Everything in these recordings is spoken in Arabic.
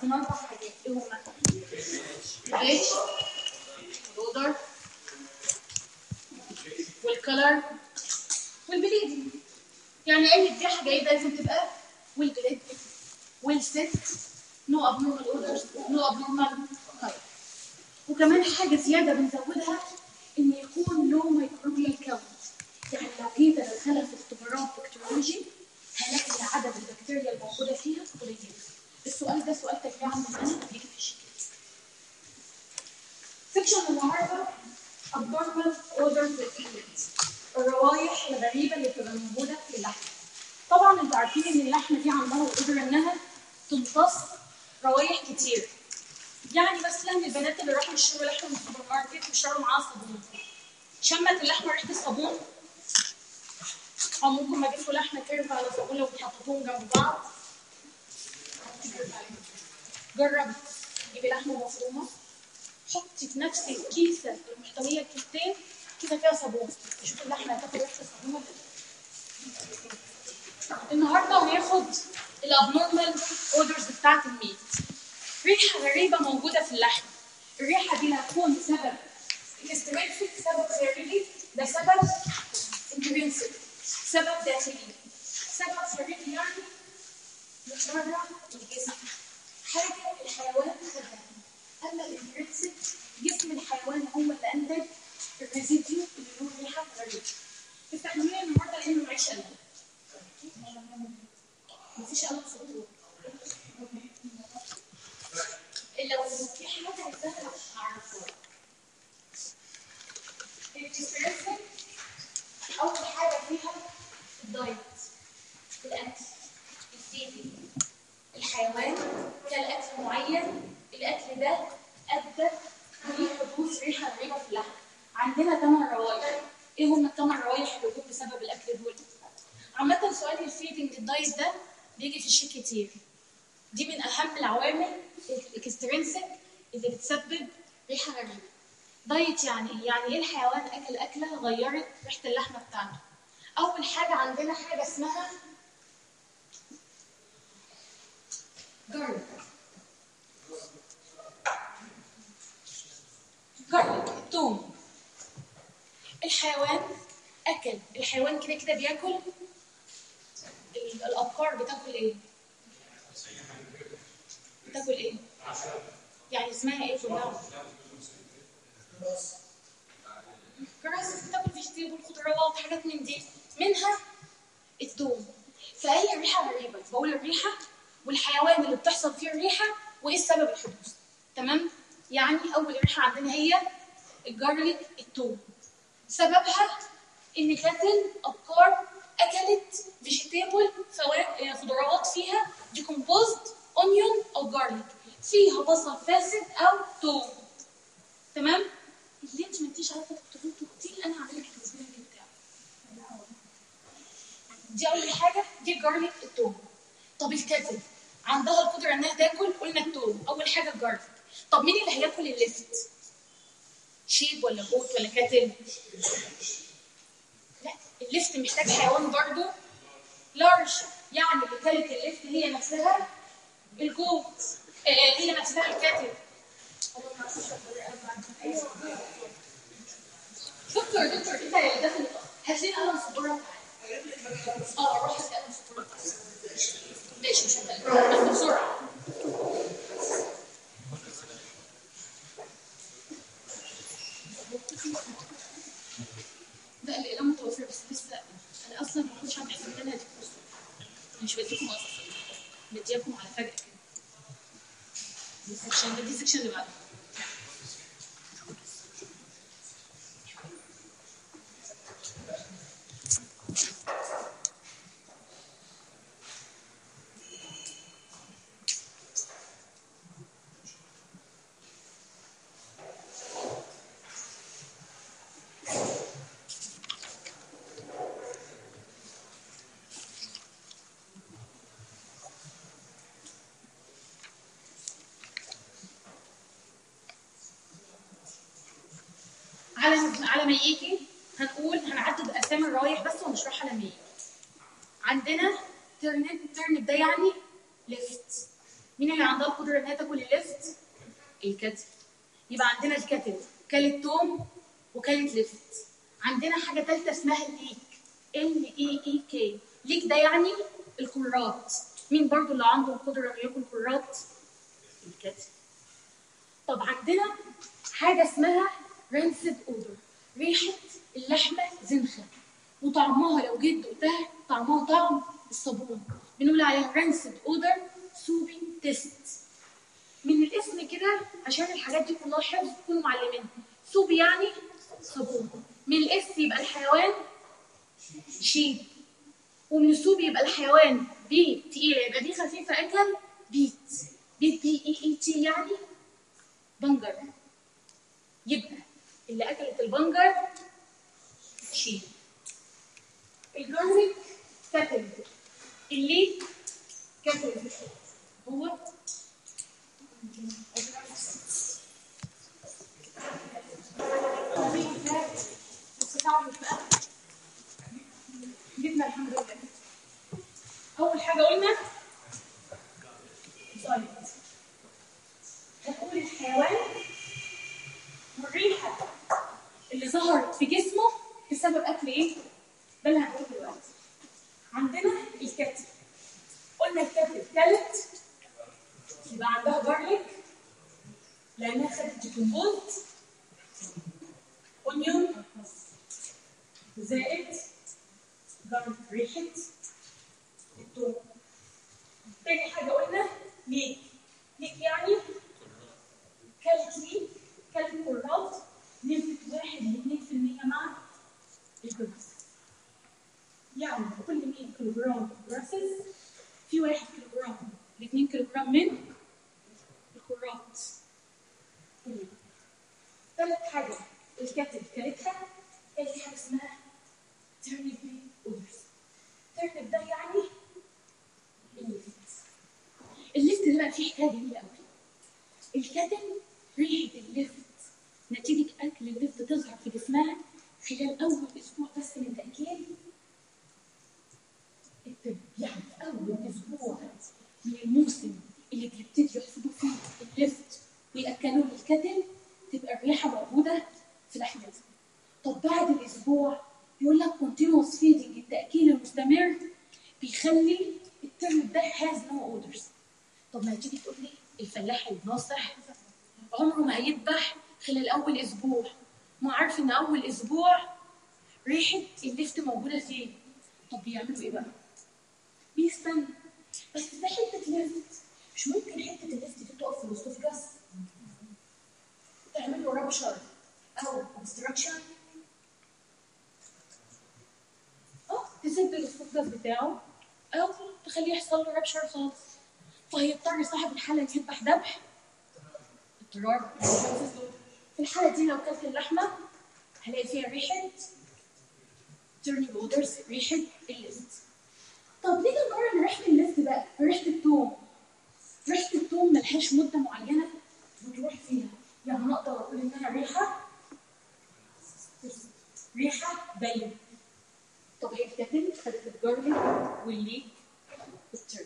من 4 حاجات. ايه هما؟ الريش والاودر والكلر والبليدنج. يعني اي ذبيحه جيده لازم تبقى ويل بليد، ويل سيت، نو ابنورمال اوردرز، نو ابنورمال كلر. وكمان حاجه زياده بنزودها ان يكون لو ميكروبيال كاونت. يعني لو جيت ادخلها في اختبارات بكتيريولوجي هلاقي عدد البكتيريا الموجوده فيها قليل. السؤال ده سؤال تجميع من انا بيجي في الشكل. سكشن النهارده abnormal odors and الروائح الغريبه اللي بتبقى موجوده في اللحم. طبعا انتوا عارفين ان اللحمه دي عندها القدره انها تمتص روائح كتير. يعني مثلا البنات اللي راحوا يشتروا لحمه من السوبر ماركت واشتروا معاها صابون، شمت اللحمه ريحه الصابون، او ممكن ما جبتوا لحمه كيرف على صابون لو بتحطوهم جنب بعض. جربي جيبي لحمه مفرومه، حطي في نفس الكيسه المحتويه الكيستين كيسه فيها صابون، شوفي اللحمه هتاخد ريحه الصابون ولا لا. النهارده هناخد الابنورمال اودرز بتاعت الميت. ريحه غريبه موجوده في اللحم. الريحه دي هتكون سبب اكسترينسيك، سبب خارجي، ده سبب انترنسيك، سبب داخلي. سبب خارجي يعني من بره الجسم، حاجه الحيوان خدها. اما الانترنسيك جسم الحيوان هو اللي انتج الريزيديو اللي له ريحه غريبه. استحملوني النهارده لانه معيش قلم. مفيش قلم صوت. لو في حاجه عايزاها اعرفها. الانترنسيك اول حاجه فيها الدايت، الاكل، الفيدنج. الحيوان كل اكل معين، الاكل ده ادى لحدوث ريحه غريبه في اللحم. عندنا 8 روايح. ايه هم ال8 روايح اللي جم بسبب الاكل دول؟ عامه سؤال الفيدنج الدايت ده بيجي في الشيك كتير. دي من اهم العوامل الاكسترنسيك اللي بتسبب ريحه غريبه. دايت يعني ايه؟ يعني ايه الحيوان اكل اكله غيرت ريحه اللحمه بتاعته. اول حاجه عندنا حاجه اسمها جارليك. جارليك الثوم. الحيوان اكل، الحيوان كده كده بياكل. الابقار بتاكل ايه؟ بتاكل ايه؟ يعني اسمها ايه كلها؟ كراسي. بتاكل فيجيتيبل، خضروات، حاجات من دي، منها الثوم. فهي ريحه غريبه، بقول الريحه والحيوان اللي بتحصل فيه الريحه وايه السبب الحدوث. تمام؟ يعني اول ريحه عندنا هي الجارليك الثوم. سببها ان كاتل ابقار اكلت فيجيتيبل، سواء خضروات فيها ديكومبوزد اونيون او جارليك، فيها بصل فاسد او ثوم. تمام؟ اللي انت ما انتيش عارفه تكتبوه كتير انا هعمل لك التسجيل بتاعه. دي اول حاجه، دي الجارليك الثوم. طب الكاتل عندها القدره انها تاكل، قلنا الثوم اول حاجه الجارليك. طب مين اللي هياكل الليفت؟ شيب ولا جوت ولا كاتل؟ لا، الليفت محتاج حيوان برضو لارج. يعني اللي كلت الليفت هي نفسها الجوت، هي نفسها الكاتل. دكتور انت اللي داخل هات لي قلم سبوره. روح هات قلم سبوره. ماشي مش هتقلق بس بسرعه. لا القلم متوفر بس لسه انا اصلا ما كنتش عم بحسب ان انا هديكم مش بديكم اصلا، بديكم على فجأة كده. دي سكشن اللي بعده. على ما يجي هنقول هنعدد اسامي الروايح بس ونشرحها لما يجي. عندنا ترنب ده يعني ليفت. مين اللي عندها القدره انها تاكل الليفت؟ الكتل. يبقى عندنا الكتل كلت توم وكلت ليفت. عندنا حاجه ثالثه اسمها الليك، LEEK. ليك ده يعني الكرات. مين برضو اللي عنده القدره انه ياكل كرات؟ الكتل. طب عندنا حاجه اسمها رانسد اودر، ريحه اللحمه زنخه وطعمها لو جيت دقتها طعمها طعم الصابون، بنقول عليها رانسد اودر سوبي تيست. من الاسم كده عشان الحاجات دي كلها حفظ تكونوا معلمينها. سوبي يعني صابون، من الاسم يبقى الحيوان شيب، ومن السوب يبقى الحيوان بي تقيله يبقى دي خفيفه اكل بيت. BEET يعني بنجر، يبقى اللي اكلت البنجر شيب. الجارليك كاتل، الليك كاتل هو جبنا الحمد لله. اول حاجه قلنا سؤال هنقول الحيوان والريحه اللي ظهرت في جسمه بسبب اكل ايه؟ ده اللي هنقوله دلوقتي. عندنا الكتل، قلنا الكتل كلت يبقى عندها جارليك لانها خدت ديكومبوز، اونيون زائد جارليك ريحه التوم. تاني حاجه قلنا ليك، ليك يعني كلت ليك، كلت كرات نسبه 1 ل 2% مع الجرس. يعني كل 100 كيلو جرام جراسز في 1 كيلو جرام ل 2 كيلو جرام من الكرات. ثالث حاجه الكتل كلتها كانت حاجه اسمها تيرنيب اودرز. تيرنيب ده يعني الليفت. الليفت ده بقى فيه حكايه جميله قوي. الكتل ريحه الليفت نتيجه اكل الليفت تظهر في جسمها خلال اول اسبوع بس من تاكيل الطب. يعني اول اسبوع من الموسم اللي بيبتدي يحصدوا فيه الليفت وياكلوا الكتل تبقى الريحه موجوده في لحمتهم. طب بعد الاسبوع يقول لك كونتينوس فيدنج، التاكيل المستمر بيخلي الترم ده هاز نو اودرز. طب ما تيجي تقول لي الفلاح الناصح عمره ما هيذبح خلال اول اسبوع، ما عارف ان اول اسبوع ريحه الليفت موجوده فيه. طب بيعملوا ايه بقى؟ بيستنى. بس ده حته ليفت، مش ممكن حته الليفت دي تقف في الاسوفجاس تعمل له رابشر او اوبستراكشن، تسد الاسوفجاس بتاعه او تخليه يحصل له رابشر خالص، فهيضطر صاحب الحاله يذبح ذبح اضطرار. في الحاله دي لو كلت اللحمه هلاقي فيها ريحه تيرنيب اودرز، ريحه الليفت. طب نيجي نقارن ريحه الليفت بقى بريحه التوم. ريحه التوم ملهاش مده معينه بتروح فيها، يعني انا اقدر اقول انها ريحه باينه. طب هي الكتل خدت الجارليك والليك والترك.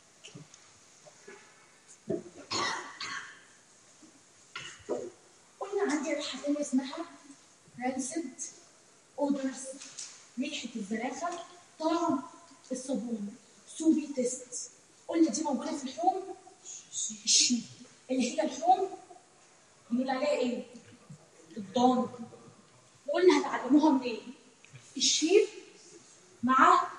قلنا عندي ريحه ثانيه اسمها رانسد اودرز، ريحه الزرافه، طعم الصابون، سوبي تيست. قلنا دي موجوده في اللحوم الشيب، اللي هي اللحوم بنقول عليها ايه؟ الضان. وقلنا هتعلموها منين؟ الشيب مع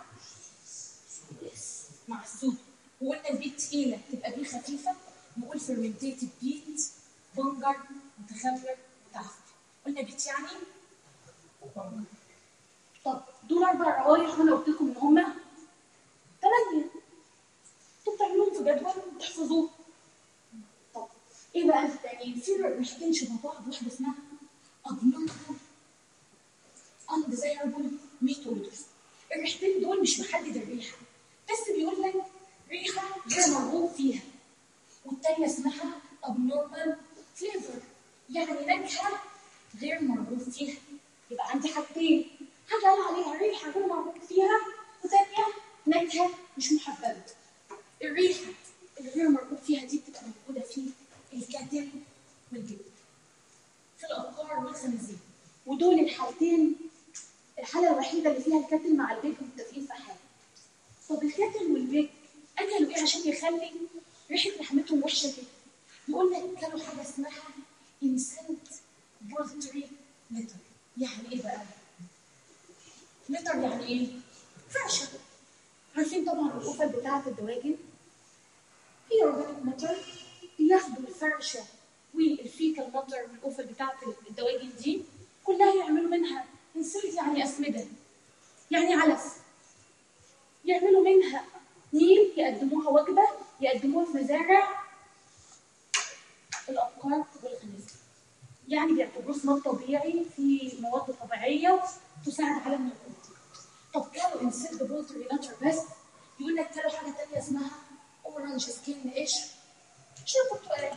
السوب. وقلنا البيت تقيله تبقى بيه خفيفه، نقول فيرمنتيتد بيت، بنجر، متخمر، متعفن. قلنا بيت يعني بنجر. طب دول 4 روايح وانا قلت لكم ان هما 8. انتوا بتعملوهم في جدول وتحفظوه. طب ايه بقى التانيين؟ في ريحتين شبه بعض، واحده اسمها abnormal undesirable meat odors. الريحتين دول مش محدد الريحه، بس بيقول لك ريحه غير مرغوب فيها. والتانيه اسمها abnormal flavor، يعني نكهه غير مرغوب فيها. يبقى عندي حاجتين، حاجه قال عليها ريحه غير مرغوب فيها، وثانيه نكهه مش محببه. الريحه الغير مرغوب فيها فيها دي بتبقى موجوده في الكاتل والبيج، في الابقار والخنازير. ودول الحالتين الحاله الوحيده اللي فيها الكاتل مع البيج متفقين في حاجه. طب الكاتل والبيج اكلوا ايه عشان يخلي ريحه لحمتهم وحشه كده؟ يقول لك كانوا حاجه اسمها انسنت بولتري ليتر. يعني ايه بقى؟ ليتر يعني ايه؟ فرشه. عارفين طبعا القفل بتاعه الدواجن هي اورجانيك ماتر، بياخدوا الفرشه والفيكال ماتر والقفل بتاعه الدواجن دي كلها يعملوا منها انسنت، يعني اسمده، يعني علف، يعملوا منها ميل يقدموها وجبه، يقدموها في مزارع الابقار والخنازير. يعني بيعتبروه سماد طبيعي في مواد طبيعيه تساعد على النمو. طب كانوا انسد بولتري لاتر بس؟ يقول لك كانوا حاجه ثانيه اسمها اورنج سكين قشر، شو برتقالي.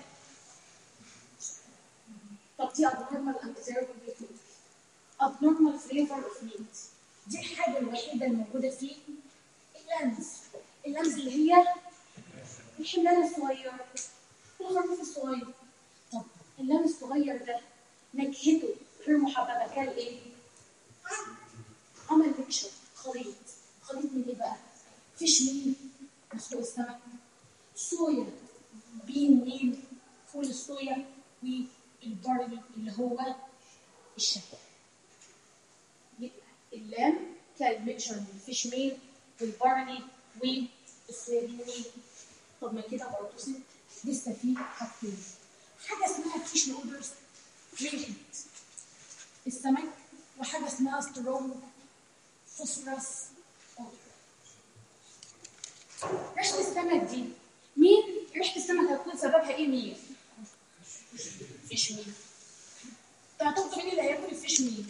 طب دي abnormal undesirable behavior، abnormal flavor of meat. دي الحاجه الوحيده الموجوده فيه اللمز. اللمز اللي هي الحملان الصغير، الخروف الصغير. طب اللمز الصغير ده نكهته غير محببه، كان ايه؟ عمل ميكشر، خليط. خليط من ايه بقى؟ فيش ميل مسلوق السمك، صويا بين ميل فول الصويا، والبارلي اللي هو الشهوة. يبقى اللام كان ميكشر من الفيش ميل والبارلي والصويابين ميل. طب ما كده برضه لسه في حاجتين، حاجه اسمها فيش اودرز ريحه السمك، وحاجه اسمها سترونج فوسفورس اودر. ريحه السمك دي مين؟ ريحه السمك هتكون سببها ايه؟ مين؟ فيش ميل. تعتقدوا مين اللي هياكل الفيش ميل؟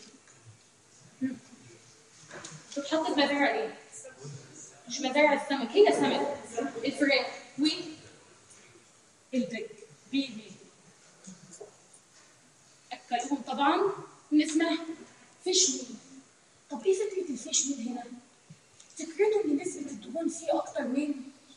بتحط في مزارع ايه؟ مش مزارع السمك، هي سمك، الفراخ والبيج بيبي. اكلوهم طبعا من اسمها فيش ميل. طب ايه فكره الفيش ميل هنا؟ فكرته ان نسبه الدهون فيه اكتر من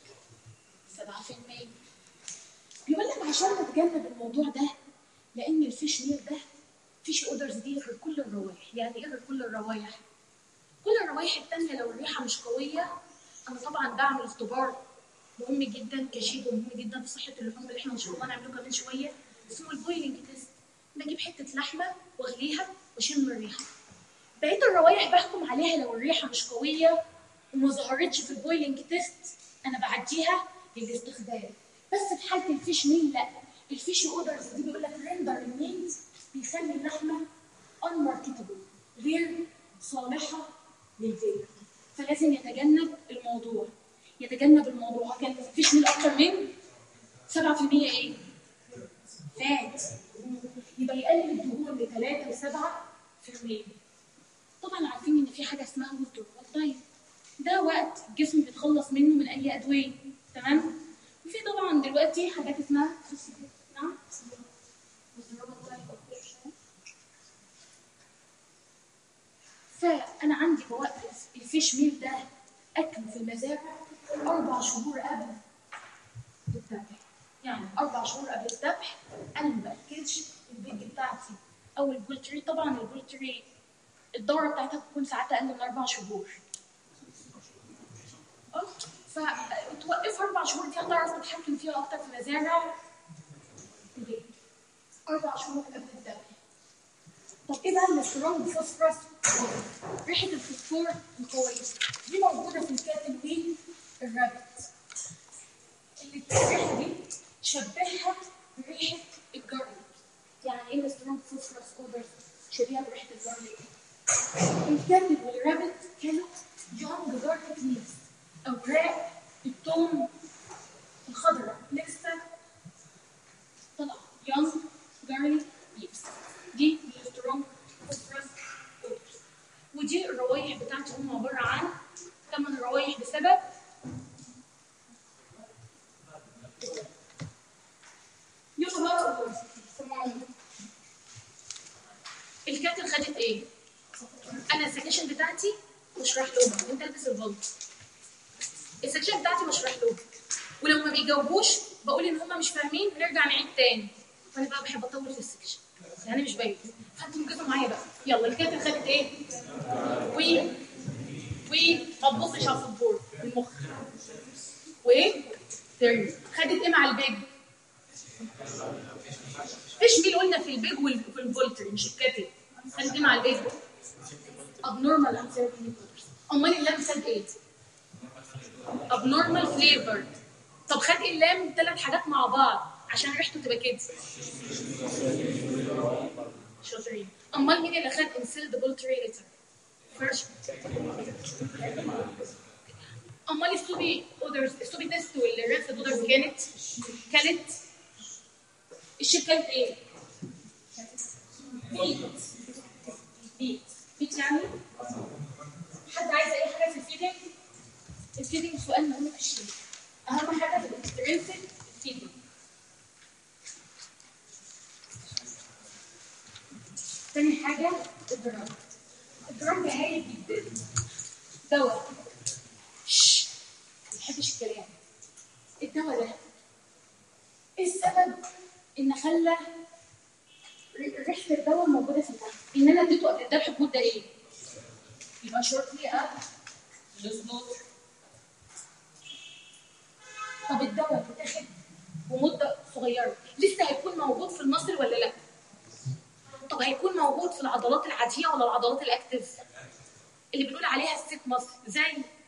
7%. بيقول لك عشان نتجنب الموضوع ده، لان الفيش ميل ده فيش اودرز دي غير كل الروايح. يعني ايه غير كل الروايح؟ كل الروايح التانية لو الريحه مش قويه، انا طبعا بعمل اختبار مهم جدا كشيء مهم جدا في صحه اللحوم اللي احنا ان شاء الله نعمله كمان شويه، اسمه البويلنج تيست. بجيب حته لحمه واغليها واشم الريحه. بقيه الروايح بحكم عليها لو الريحه مش قويه وما ظهرتش في البويلنج تيست، انا بعديها للاستخدام. بس في حاله الفيش ميل لا، الفيش اودرز دي بيقول لك ريندر الميت، بيخلي اللحمه unmarketable، غير صالحه للبيع. فلازم يتجنب الموضوع، يتجنب الموضوع. كان الفيش ميل اكتر من 7% ايه؟ فات. يبقى يقلل الدهون ل 3 ل 7%. طبعا عارفين ان في حاجه اسمها withdrawal دايت، ده وقت الجسم بيتخلص منه من اي ادويه، تمام؟ وفي طبعا دلوقتي حاجات اسمها نعم withdrawal دايت. فانا عندي بوقف الفيش ميل ده اكله في المزارع 4 شهور قبل الذبح. يعني 4 شهور قبل الذبح انا ما باكلش البيج بتاعتي او البولتري. طبعا البولتري الدوره بتاعتها بتكون ساعات اقل من 4 شهور. فتوقفها 4 شهور دي هتعرف تتحكم فيها اكتر في مزارع البيج. 4 شهور قبل الذبح. طب ايه بقى السترونج فوسفورس؟ ريحه الفوسفور القويه دي موجوده في الكاتل والرابت. اللي الريحه دي شبهها بريحه الجارليك. يعني ايه السترونج فوسفورس اودر؟ شبيهه بريحه الجارليك. الكاتل والرابت كانوا يونج جارليك ليفز، اوراق الثوم الخضراء لسه طالعه، يونج جارليك ليفز. دي السترونج فوسفورس اودر. ودي الروايح بتاعتهم عباره عن 8 روايح بسبب يلا بقى الكاتل خدت ايه؟ انا السكشن بتاعتي بشرح لهم، انت البس البلط. السكشن بتاعتي بشرح لهم ولو ما بيجاوبوش بقول ان هم مش فاهمين، نرجع نعيد تاني. فانا بقى بحب اطول في السكشن يعني مش باين. فانتوا ركزوا معايا بقى. يلا الكاتب خدت ايه؟ ما تبصش على السبورت المخ. وايه؟ ترم. خدت ايه مع البيج؟ فيش ميل قلنا في البيج وفي الفولتري مش الكاتب. خدت ايه مع البيج؟ abnormal uncertainty. امال اللام خد ايه؟ abnormal flavor. طب خد ايه اللام 3 حاجات مع بعض عشان ريحته تبقى كده. شاطرين. امال مين اللي خد انسيلد بولتريتر؟ فرش. امال السوبي اودرز، السوبي تيست والريفد اودرز كانت الشيب كانت ايه؟ بيت يعني. حد عايز اي حاجه في الفيدنج؟ الفيدنج سؤال مهم في الشيء. اهم حاجه في الاكسترنسك الفيدنج. تاني حاجه الدرام. الدرام هايل جدا. دواء ما بحبش الكلام. الدواء ده ايه السبب ان خلى ريحه الدواء موجوده في الاكل؟ ان انا اديته قبل الذبح بمده ايه؟ يبقى شورتلي للسلوتر. طب الدواء بيتاخد بمده صغيره لسه هيكون موجود في المصل ولا لا؟ طب هيكون موجود في العضلات العاديه ولا العضلات الاكتف؟ اللي بنقول عليها السيك مصل زي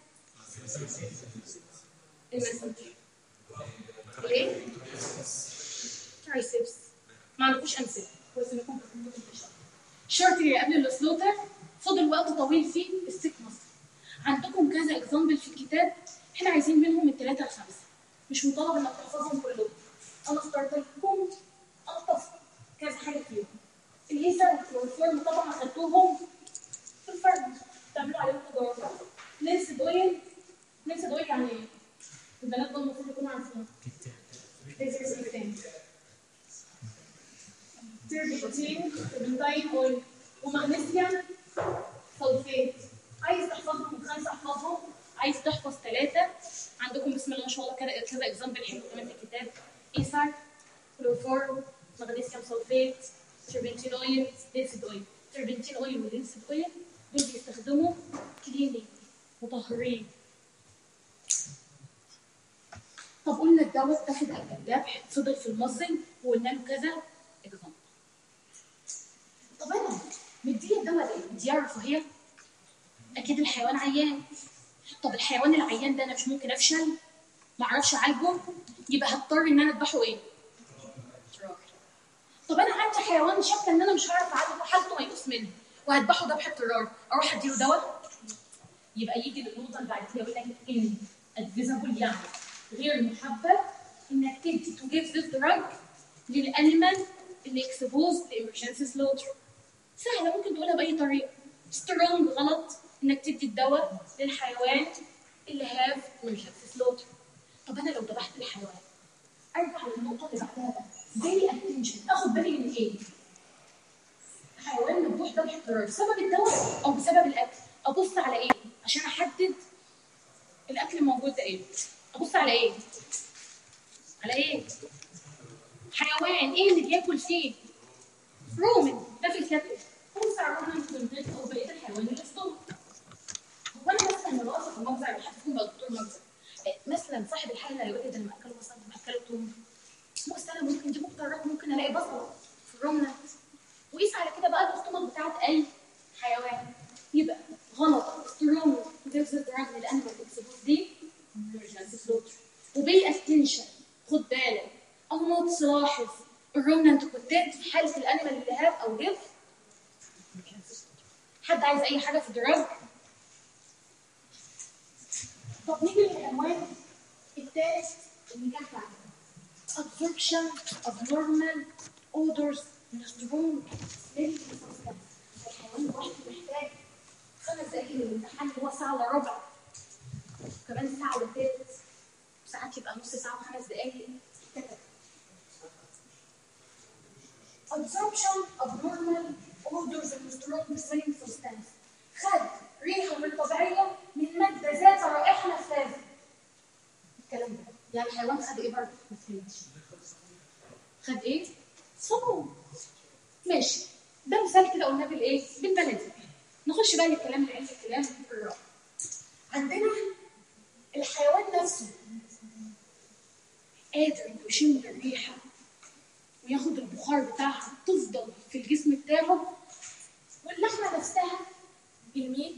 المسنتر. ايه؟ ترايسبس. ما عندكوش امثله كويس انكم شورتلي قبل السلوتر فضل وقت طويل فيه السيك مصل. عندكم كذا اكزامبل في الكتاب، احنا عايزين منهم من 3 ل 5. مش مطالب انك تحفظهم كلهم. انا اخترت لكم الطف كذا حاجه فيهم. الهيسر والفورم طبعا اخدتوهم في الفرن تعملوا عليهم تجارب. لينسد اويل يعني ايه؟ البنات دول المفروض يكونوا عارفين. تربيتين بنتاين اويل ومغنيسيوم سلفيت. عايز تحفظهم من 5 احفظهم، عايز تحفظ 3 عندكم بسم الله ما شاء الله كذا اكزامبل حلو كمان في الكتاب. ايثر، كلوروفورم، مغنيسيوم سلفيت، تربنتين اويل، لينسد اويل. تربنتين اويل ولينسد اويل دول بيستخدموا كلينينج مطهرين. طب قلنا الدواء اتاخد قبل الذبح فضل في المصل وقلنا له كذا اكزامبل. طب انا مديه الدواء ليه؟ مديه رفاهيه؟ اكيد الحيوان عيان. طب الحيوان العيان ده انا مش ممكن افشل ما اعرفش اعالجه، يبقى هضطر ان انا اذبحه ايه؟ طب انا عندي حيوان شاكه ان انا مش هعرف اعالجه حالته ميؤوس منه وهذبحه ذبح اضطرار، اروح اديله دواء؟ يبقى يجي النقطه اللي بعد كده يقول لك ان ادفيزابل يعني غير محبب انك تدي تو جيف ذيس دراج للانيمال اللي اكسبوز لامرجنسي سلوتر. سهله ممكن تقولها باي طريقه. سترونج غلط انك تدي الدواء للحيوان اللي هاف امرجنسي سلوتر. طب انا لو ذبحت الحيوان ارجع للنقطه اللي بعدها بقى. زي اتنشن اخد بالي من ايه؟ حيوان مذبوح ذبح اضطراري بسبب الدواء او بسبب الاكل. ابص على ايه عشان احدد الاكل الموجود ده ايه؟ ابص على ايه؟ حيوان ايه اللي بياكل فيه؟ رومن ده في الكتف. ابص على الرومن كونتنت او بقيه الحيوان اللي في طول. هو انا مثلا لما اقف في المجزر اللي هتكون بقى دكتور مجزر مثلا صاحب الحاله هيقول لي ده انا مأكله مثلا مأكله توم. بص انا ممكن دي مقترات ممكن الاقي بصله في الرمله. وقيس على كده بقى الاستومك بتاعت اي حيوان. يبقى غلط سترونج تفزت دراج للانيمال اكسبوز دي امرجنسي سلوتر. وبي اتنشن خد بالك او نوت لاحظ الرومنانت كونتنت في حاله الانيمال اللي هاف او جيف. حد عايز اي حاجه في الدراج؟ طب نيجي للعنوان الثالث اللي كان عندنا absorption of normal odors من strong smelling substance. الحيوان الواحد محتاج 5 دقايق للامتحان اللي هو ساعه الا ربع، كمان ساعه الا ثلث، وساعات يبقى نص ساعه و5 دقايق. absorption of normal odors من strong smelling substance. خد ريحه من طبيعيه من ماده ذات رائحه نفاذه. الكلام ده يعني الحيوان خد ايه برضه؟ ما فهمتش. خد ايه؟ سموم. ماشي. ده مثال كده قلنا بالايه؟ بالبلدي. نخش بقى للكلام اللي عايز الكلام الرابع. عندنا الحيوان نفسه قادر يشم الريحه وياخد البخار بتاعها تفضل في الجسم بتاعه، واللحمه نفسها الميت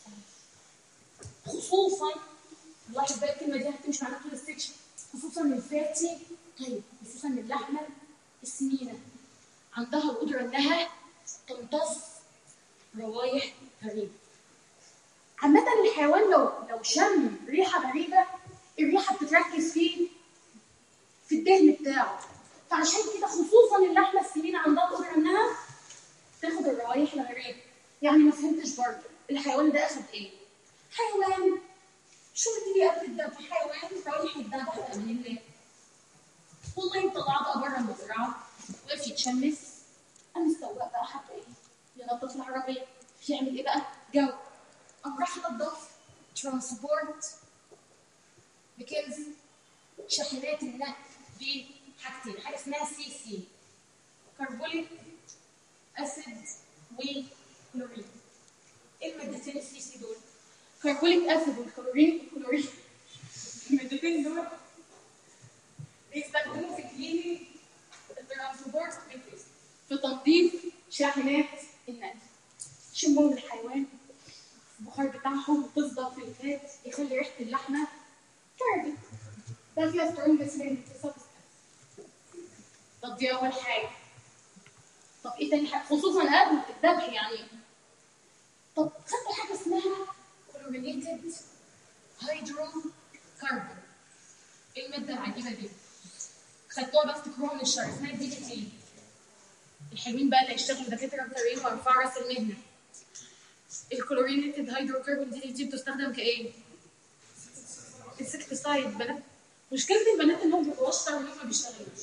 خصوصا. لاحظ بقى الكلمه دي هتمشي معانا طول السكشن. خصوصا الفاتي. طيب خصوصا اللحمه السمينه عندها القدره انها تمتص روايح غريبه. عامه الحيوان لو شم ريحه غريبه، الريحه بتتركز في الدهن بتاعه. فعشان كده خصوصا اللحمه السمينه عندها القدره انها تاخد الروايح الغريبه. يعني ما فهمتش برضه الحيوان ده اخد ايه؟ حيوان شو بدي قبل الذبح؟ حيوان رايح يتذبح بأمان الله. والله طلع بقى بره المزرعه، وقف يتشمس، قام السواق بقى حب ايه؟ ينظف العربيه. يعمل ايه بقى؟ جو. قام راح نظف ترانسبورت بكنز شاحنات النقل بحاجتين، حاجه اسمها CC كربوليك اسيد وكلورين. ايه المادتين الCC دول؟ كربوليك اسيد والكلورين. المادتين دول بيستخدموا في كلينينج الترانسبورت ميثودز، في تنظيف شاحنات النقل. يشمهم الحيوان، البخار بتاعهم تفضل في الفات، يخلي ريحه اللحمه تربت. ده فيها سترونج سميل سبستانس. طب دي اول حاجه. طب ايه تاني حاجه؟ خصوصا قبل الذبح يعني. طب خدتوا حاجه اسمها كلورينيتد هيدروكربون. ايه الماده العجيبه دي؟ خدتوها بس تكرهوا من الشر، اسمها DDT. الحلوين بقى اللي هيشتغلوا دكاتره بطريقه وارفعوا راس المهنه. الكلورينيتد هيدروكربون DDT بتستخدم كايه؟ انسكتسايد. بنات مشكله البنات انهم بيبقوا اشطر وهم ما بيشتغلوش.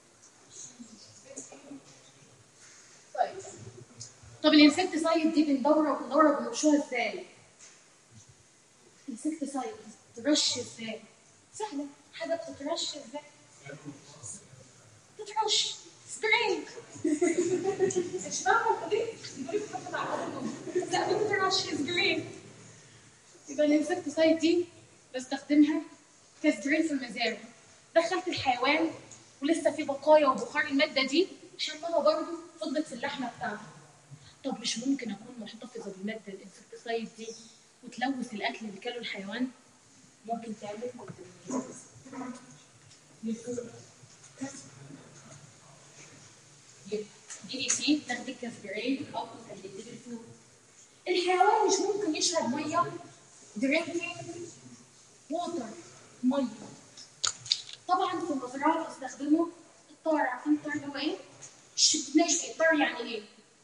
طب الانسكتسايد دي بندور بنرشوها ازاي؟ انسكتسايد ترش ازاي؟ سهله. حاجه بتترش ازاي؟ تترش سبراي. مش فاهمه ليه؟ يقولوا لي حتى مع لا بتترش سبراي. يبقى الانسكتسايد دي بستخدمها كسبراي في المزارع. دخلت الحيوان ولسه في بقايا وبخار الماده دي، شمها برضه فضلت في اللحمه بتاعته. طب مش ممكن اكون محتفظه بالماده الانسكتسايد دي وتلوث الاكل اللي كله الحيوان؟ ممكن تعمل DDT تاخدي كسبراي او تخليه بالفلوس. الحيوان مش ممكن يشرب ميه درينكينج ووتر، ميه. طبعا في المزرعه بيستخدموا الطار. عارفين الطار اللي هو ايه؟ ماشي. الطار يعني ايه؟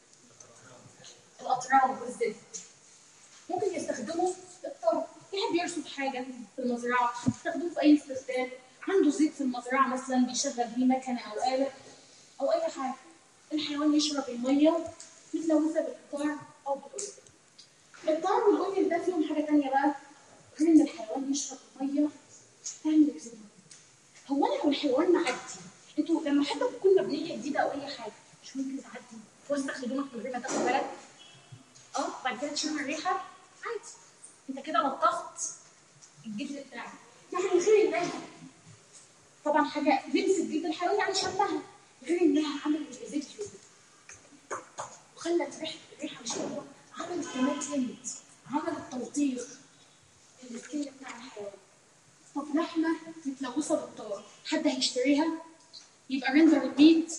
الاطراف والزيت. ممكن يستخدموا الطار. يحب يرصد حاجه في المزرعه يستخدموه في اي استخدام. عنده زيت في المزرعه مثلا بيشغل بيه مكنه او آلة او اي حاجه. الحيوان يشرب الميه متلوثه بالطار او بالاويل. الطار والاويل ده فيهم حاجه ثانيه بقى غير ان الحيوان يشرب الميه تعمل اكسده. هو انا لو الحيوان معدي، انتوا لما حاجه بتكون مبنيه جديده او اي حاجه مش ممكن تعدي توسخ هدومك من غير ما تاخد بالك؟ بعد كده تشم الريحه عادي، انت كده لطخت الجلد بتاعك. يعني غير انها طبعا حاجه لمست جلد الحيوان يعني شمها، غير انها عملت ريزيديو وخلت الريحه مش حلوه، عملت كمان تلت، عملت تلطيخ السكين بتاع الحيوان. طب لحمه متلوثه بالطار حد هيشتريها؟ يبقى ريندر الميت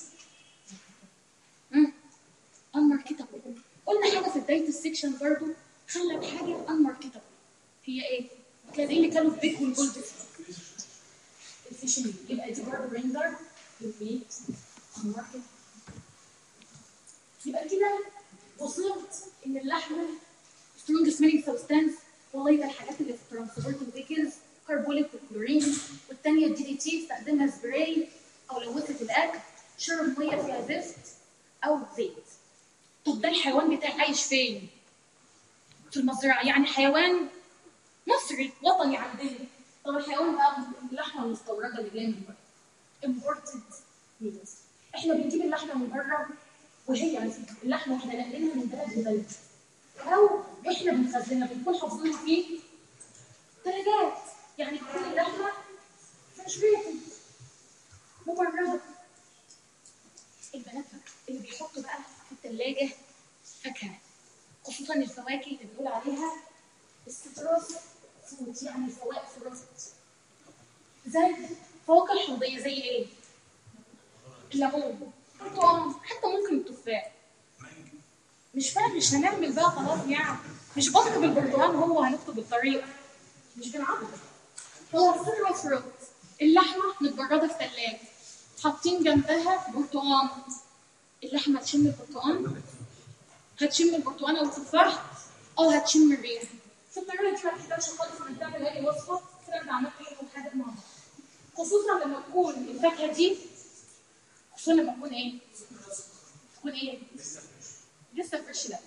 unmarketable. قلنا حاجه في بدايه السكشن برضو خلت حاجه unmarketable. هي ايه؟ كان ايه اللي كانوا في بيت والجولد الفيشنج. يبقى دي برضه ريندر الميت unmarketable. يبقى كده وصلت ان اللحمه strong smelling substance. والله ده الحاجات اللي في الترانسبورتنج فيكلز كربوليك والكلورين، والثانيه DDT استخدمها سبراي او لوثت الاكل، شرب ميه فيها زفت او زيت. طب ده الحيوان بتاعي عايش فين؟ في المزرعه، يعني حيوان مصري وطني عندنا. طب الحيوان بقى اللحمه المستورده جايه من بره. imported meals. احنا بنجيب اللحمه من بره وهي اللحمه احنا نقلينها من بلد لبلد، او احنا بنخزنها بنكون حافظينها في ثلاجات، يعني تكون اللحمه مش ريتد مبرده. البنات اللي بيحطوا بقى في الثلاجه فاكهه، خصوصا الفواكه اللي بنقول عليها الستروس فروت، يعني فواكه فروت، زي فواكه حمضيه زي ايه؟ الليمون، برتقال، حتى ممكن التفاح. مش فاهم، مش هنعمل بقى خلاص يعني، مش بكتب البرتقال هو هنكتب الطريقه، مش بنعمل. هو ستروس فروت، اللحمه متبرده في ثلاجه، حاطين جنبها برتقال. اللحمه هتشم البرتقال، هتشم البرتقال او التفاح، او هتشم الريحه. في الطريقه دي ما تحتاجش خالص انك تعمل اي وصفه، كده انت عملت حاجه وحاجه مع بعض. خصوصا لما تكون الفاكهه دي، خصوصا لما تكون ايه؟ تكون ايه؟ لسه فريش. لا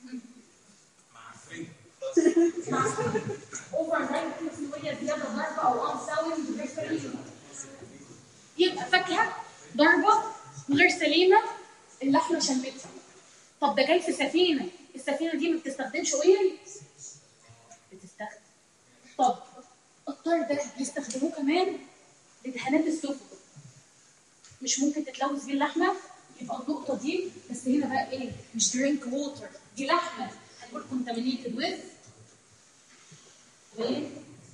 مع اوفر نايت مسويه زياده ضربه او ان ساوند غير سليمه، يبقى فاكهه ضربه غير سليمه اللحمه شمتها. طب ده جاي في سفينه، السفينه دي ما بتستخدمش اويل؟ بتستخدم. طب الطار ده بيستخدموه كمان لدهانات السفن، مش ممكن تتلوث بيه اللحمه، يبقى النقطه دي بس. هنا بقى ايه؟ مش درينك ووتر، دي لحمه هنقول كونتامينيتد ويز ايه؟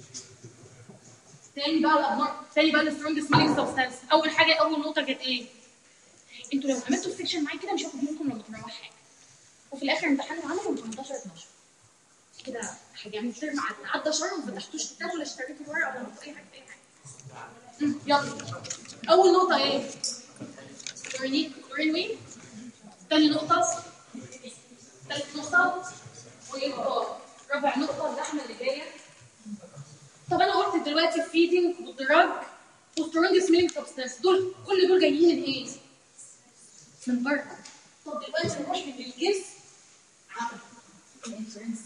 تاني بقى الابنار، تاني بقى السترونج سميلينج سبستانس. اول حاجه، اول نقطه كانت ايه؟ انتوا لو عملتوا السكشن معايا كده مش هاخد منكم لما تروحوا حاجه، وفي الاخر امتحان العمل يوم 18 12 كده حاجه، يعني الترم عدى شهر وما فتحتوش كتاب ولا اشتريتوا ورقه ولا عملتوا اي حاجه اي حاجه. يلا اول نقطه ايه؟ كلورين وي. تاني نقطه، ثالث نقطه ويبقى رابع نقطه اللحمه اللي جايه. طب انا قلت دلوقتي الفيدنج والدراج والسترونج سميلينج سبستانس، دول كل دول جايين من ايه؟ من بره. طب دلوقتي نروح من الجسم على الانترنس،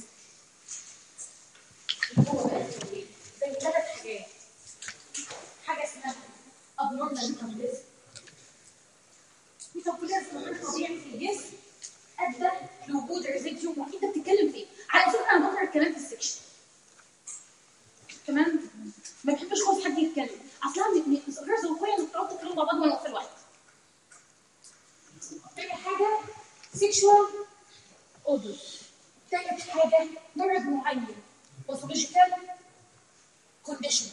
هو بقى زي ثلاث حاجات. حاجه اسمها abnormal metabolism. ميتابوليزم غير طبيعي في الجسم ادى لوجود ريزيديوم. انت بتتكلم في ايه؟ على فكره انا بقرا الكلام في السكشن كمان، ما بحبش خالص حد يتكلم، اصلا غير ذوقيا انك تقعد تتكلم مع بعض وانا في الوقت. تاني حاجه سيكشوال اودر. تالت حاجه مرض معين، باثولوجيكال كونديشن.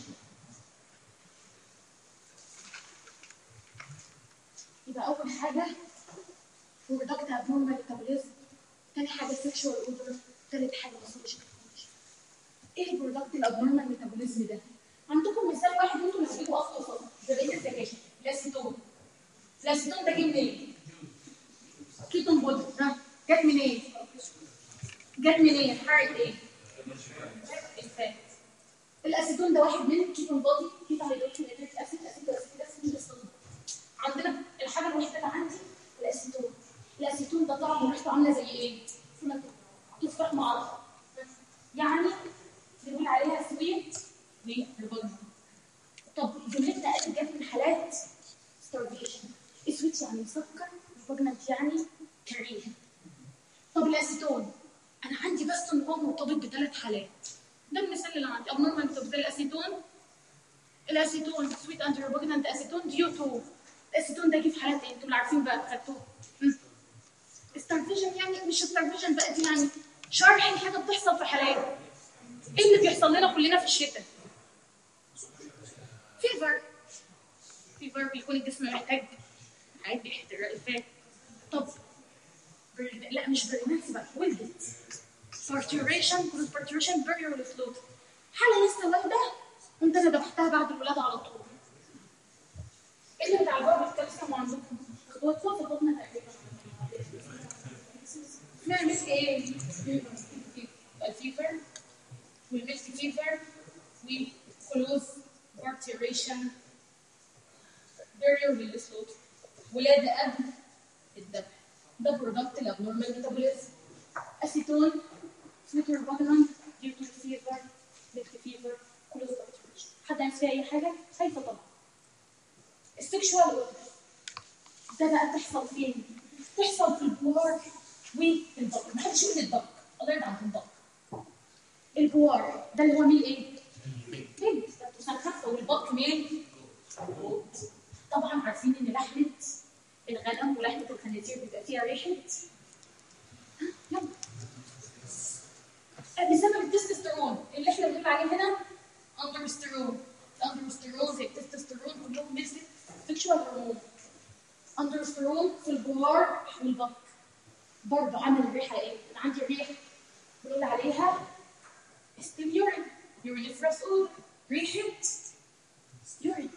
يبقى اول حاجه برودكت ابنورمال ميتابوليزم، تاني حاجه سيكشوال اودر، تالت حاجه باثولوجيكال كونديشن. ايه البرودكت الابنورمال ميتابوليزم ده؟ عندكم مثال واحد انتوا اللي هتجيبوا اصلا صوت زي بقيه السكاشن، الاسيتون. الاسيتون ده جه منين؟ كيتون بودي. جت منين؟ جت منين؟ حرقت ايه؟ الفات. الاسيتون ده واحد من كيتون بودي، كيتون هيدروكسي نيتريك اسيد، اسيد اسيد. عندنا الحاجه الوحيده اللي عندي الاسيتون. الاسيتون ده طعمه وريحته عامله زي ايه؟ تفاح معرض، يعني بنقول عليها سويت ريبوجنت. طب جملتنا قالت جت من حالات ستارفيشن. سويت يعني مسكر، ريبوجنت يعني كريه. طب الاسيتون انا عندي بس ان هو مرتبط بثلاث حالات. ده المثال اللي عندي ابنورمال زي الاسيتون سويت اند ريبوجنت اسيتون ديو تو. الاسيتون ده يجي في حالات ايه؟ انتوا اللي عارفين بقى خدتوه. ستارفيشن يعني مش ستارفيشن بقى، دي يعني شرح حاجه بتحصل في حالات. ايه اللي بيحصل لنا كلنا في الشتاء؟ فيفر بيكون الجسم محتاج عادي احتراق الفات. طب لا مش بريمانسي بقى، ولدت بارتيوريشن كونسبرتيوريشن بيريول فلوت، حاله لسه والده وانت انا ذبحتها بعد الولاده على طول. ايه اللي بتاع البابا الكالسيوم عندكم؟ خدوها في بطنها تقريبا. اسمها ميلك ايه؟ الفيفر والميلك فيفر وكلوز بارتيوريشن بيريول للفلوت، ولاده قبل الذبح. ده برودكت الابنورمال ميتابوليزم. اسيتون سويت ريبوجنت ديو تو فيفر، ميلك فيفر، كلوز بارتيوريشن. حد عايز فيها اي حاجه؟ خايفه طبعا. السكشوال اودر ده بقى تحصل فين؟ تحصل في البوار وفي الضغط. محدش يقول الضغط، الله يرضى عنك الضغط. البوار ده اللي هو مين ايه؟ بنت سنه 5 والبط مين؟ طبعا عارفين ان لحمه الغنم ولحمه الخنازير بيبقى فيها ريحه يلا بسبب التستوستيرون اللي احنا بنقول عليه هنا اندروستيرون. الاندروستيرون زي التستوستيرون كلهم بيزك سكشوال هرمون. اندروستيرون في البوار والبط برضه عامل الريحه ايه؟ انا عندي ريحه بنقول عليها ستيل يورين، يورينيفرس اودر، ريحه يورين.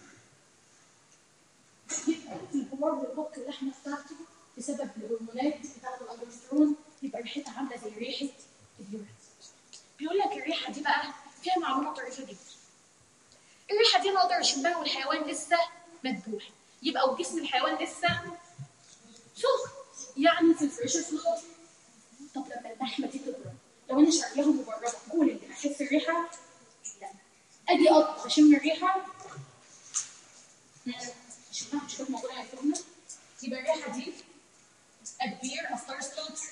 يبقى في البوار والبط اللحمه بتاعته بسبب الهرمونات بتاعت الاندروستيرون يبقى ريحتها عامله زي ريحه اليورين. بيقول لك الريحه دي بقى فيها معلومه طريفه جدا. الريحه دي انا اقدر اشمها والحيوان لسه مذبوح، يبقى وجسم الحيوان لسه سخن، يعني في الفريش فلوت. طب لما اللحمه دي تبرد، لو انا شاريها مبرده كل اللي احس الريحه؟ لا. اجي اطبخ اشم الريحه؟ شمها مش كانت موجوده على الفرن. يبقى الريحه دي ادبير افتر سلوتر،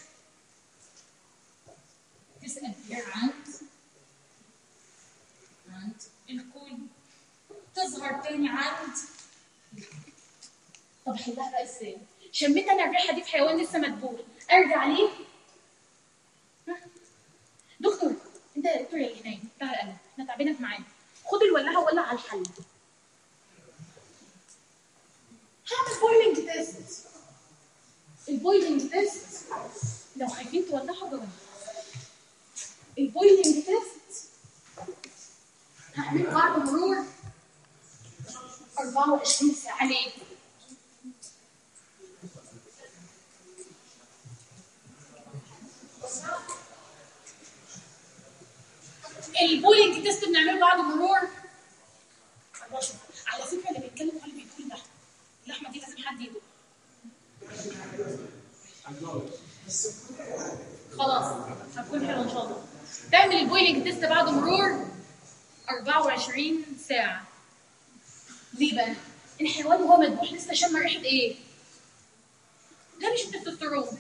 تسأل عند الكل، تظهر تاني عند. طب احلها بقى ازاي؟ شميت انا الريحه دي في حيوان لسه مذبوح، ارجع ليه؟ دكتور انت يا دكتور يا هناي تعالى قلب احنا تعبانك معانا، خد الولاعه وولع على الحل. هعمل بويلنج تيست. البويلنج تيست لو خايفين تولعوا جوه البويلنج تيست هعمله بعد مرور 24 ساعة. ليه؟ البويلنج تيست بنعمله بعد مرور 24. على فكرة اللي بيتكلم هو اللي بيقول اللحمة دي لازم حد يدوق. خلاص هتكون حلوة إن شاء الله. تعمل البويلنج تيست بعد مرور 24 ساعة. ليه بقى؟ الحيوان وهو مذبوح لسه شم ريحة ايه؟ ده مش التستوستيرون.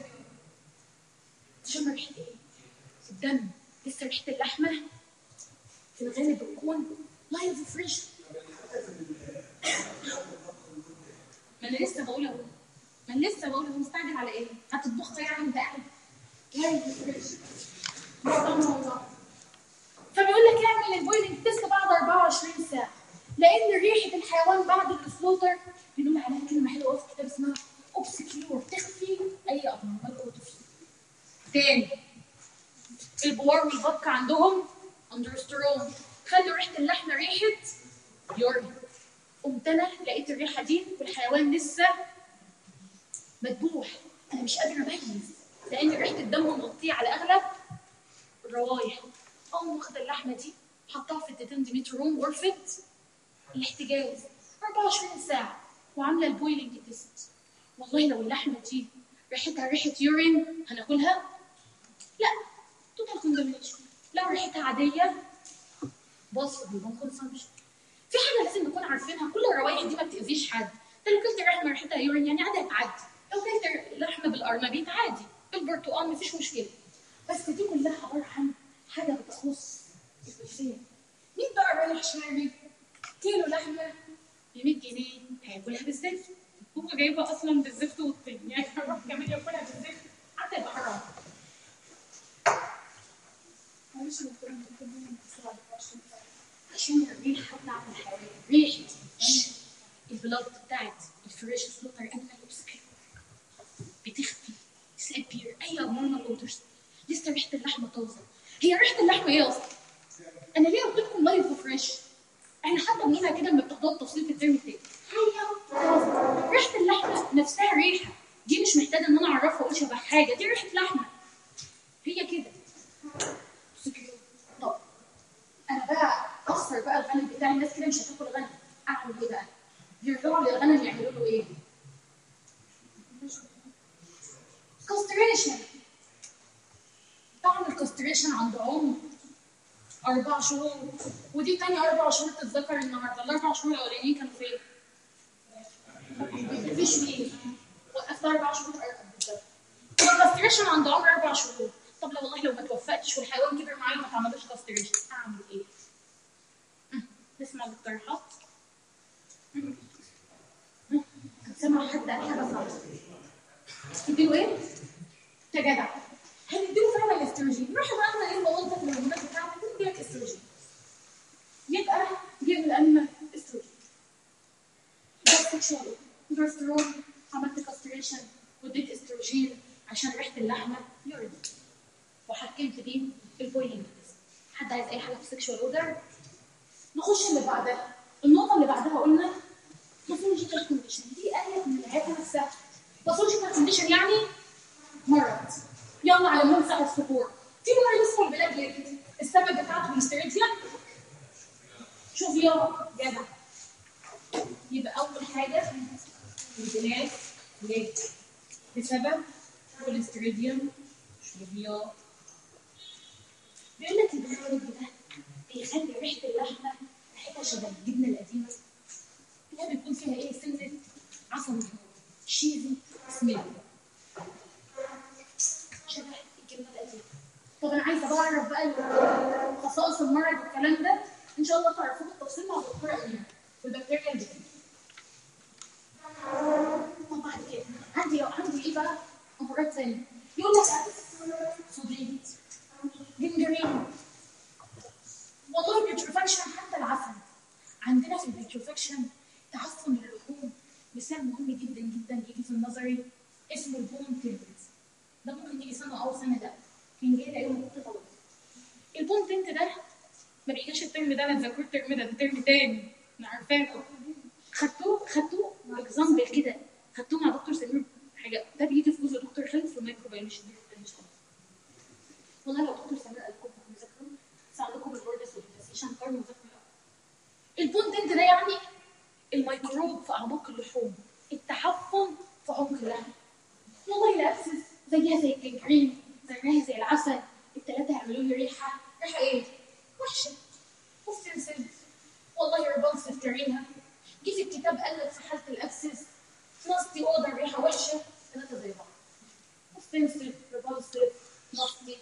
شم ريحة ايه؟ الدم. لسه ريحة اللحمة في الغالب بتكون لايف فريش. ما انا لسه بقول اهو، مستعجل على ايه؟ هتطبخ يعني انت قاعد لايف فريش. فبيقول لك اعمل البويلنج تيست بعد 24 ساعة. لان ريحه الحيوان بعد السلوتر بنقول عليها كلمه حلوه في كتاب اسمها اوبسكيور، تخفي اي امراض او تفسد. تاني البوار والبط عندهم اندروستيرون، خلوا ريحه اللحمه ريحه يورين. قمت انا لقيت الريحه دي والحيوان لسه مذبوح، انا مش قادره اميز لان ريحه الدم مغطيه على اغلب الروايح. اقوم واخده اللحمه دي حطها في الديتندميتر روم غرفه الاحتجاز 24 ساعة وعاملة البويلنج تيست. والله لو اللحمة دي ريحتها ريحة يورين هناكلها؟ لا، توتال كوندمنيشن. لو ريحتها عادية بص بيبقى كونسامشن. في حاجة لازم نكون عارفينها، كل الروايح دي ما بتأذيش حد. انت لو كلت لحمة ريحتها يورين يعني عادي هتعدي، لو كلت لحمة بالقرنبيط عادي، بالبرتقال مفيش مشكلة. بس دي كلها عبارة عن حاجة بتخص الجسم. مين بقى رايح شاري كيلو لحمه ب 100 جنيه هياكلها بالزفت؟ هو جايبها اصلا بالزفت والطين، يعني هروح كمان ياكلها بالزفت حتى يبقى حرام. معلش يا دكتور انت بتقولي عشان الريحه بتاعت الحيوان، ريحه البلاد بتاعت الفريش سلوتر انيمال اوبسكيور بتخفي سلابير اي ابنورمال اودرز. لسه ريحه اللحمه طازه. هي ريحه اللحمه ايه اصلا؟ انا ليه قلت لكم لايف وفريش؟ احنا حتى بنقولها كده لما بتاخدوها التفصيل في الترم التاني. ريحه اللحمه نفسها ريحه، دي مش محتاجه ان انا اعرفها واقول شبه حاجه، دي ريحه لحمه هي كده. طب انا بقى اخسر بقى الغنم بتاعي، الناس كده مش هتاكل غنم، اعمل ايه بقى؟ يرجعوا للغنم يعملوا له ايه؟ كاستريشن. طبعا الكاستريشن عند عمر 4 شهور، ودي تاني 4 شهور تتذكر النهارده. ال4 شهور الاولانيين كانوا فين؟ مفيش مين وقفت 4 شهور بالظبط. الكاستريشن عند عمر 4 شهور. طب لو ما توفقتش والحيوان كبر معايا وما اتعملوش كاستريشن اعمل ايه؟ نسمع الاقتراحات. سمع حد قال حاجه صعبه. تديله ايه؟ يا جدع هنديله فعلا الاستروجين. نروح بقى احنا ايه بقولتك الهرمونات بتاعتك نديلك استروجين. يبقى جيب الانيمال استروجين. بس شغل بروسترون عملت كاستريشن واديت استروجين عشان ريحه اللحمه يورد وحكمت بيه البويلنج. حد عايز اي حاجه في سكشوال اودر؟ نخش اللي بعدها. النقطه اللي بعدها قلنا باثولوجيكال كونديشن. دي ايه من العيادة نفسها. باثولوجيكال كونديشن يعني مرض. يلا على منسى الصبور. في مرض اسمه البلاك ليج. السبب بتاعته هيستيريديا. شوف يا جدع. يبقى اول حاجه البلاك ليج بسبب الهيستيريديوم. شوف يا بيقول لك البلاك ليج ده بيخلي ريحه اللحمه ريحتها شبه الجبنه القديمه. اللي بيكون فيها ايه؟ سنه عسل شيزي سميل شبه الجبنه القديمه. طب انا عايزه بقى اعرف بقى خصائص المرض والكلام ده ان شاء الله تعرفوه بالتفصيل مع الدكتوره ايمان والبكتيريا دي. طب بعد كده عندي ايه بقى؟ امراض ثانيه. يقول لك صديد جنجرين والله بيتروفاكشن. حتى العسل عندنا في البيتروفاكشن تعفن اللحوم. مثال مهم جدا جدا يجي في النظري اسمه البون تنت. ده ممكن يجي سنه او سنه لا. كان جاي لاقيه نقطه طويله. البون تنت ده ما بيجيش الترم ده. انا ذاكرت الترم ده ترم تاني انا عارفاه. خدتوه اكزامبل كده. خدتوه مع دكتور سمير حاجه. ده بيجي في جزء دكتور خالد في الميكروبيولوجي. والله لو دكتور سمير قال لكم مذاكروا ساعدكم بالوردس والديسيشن كارد مذاكره. البون تنت ده يعني الميكروب في اعماق اللحوم. التحفن في عمق اللحم. والله الابسس زيها زي الجنجرين زيها زي العسل. الثلاثه يعملوا لي ريحه ايه؟ وحشه اوفنسيف. والله ريبلسيف تريها. جه في الكتاب قال لك في حاله الابسس ناستي اوضر ريحه وحشه. ثلاثه زي بعض. اوفنسيف ريبلسيف ناستي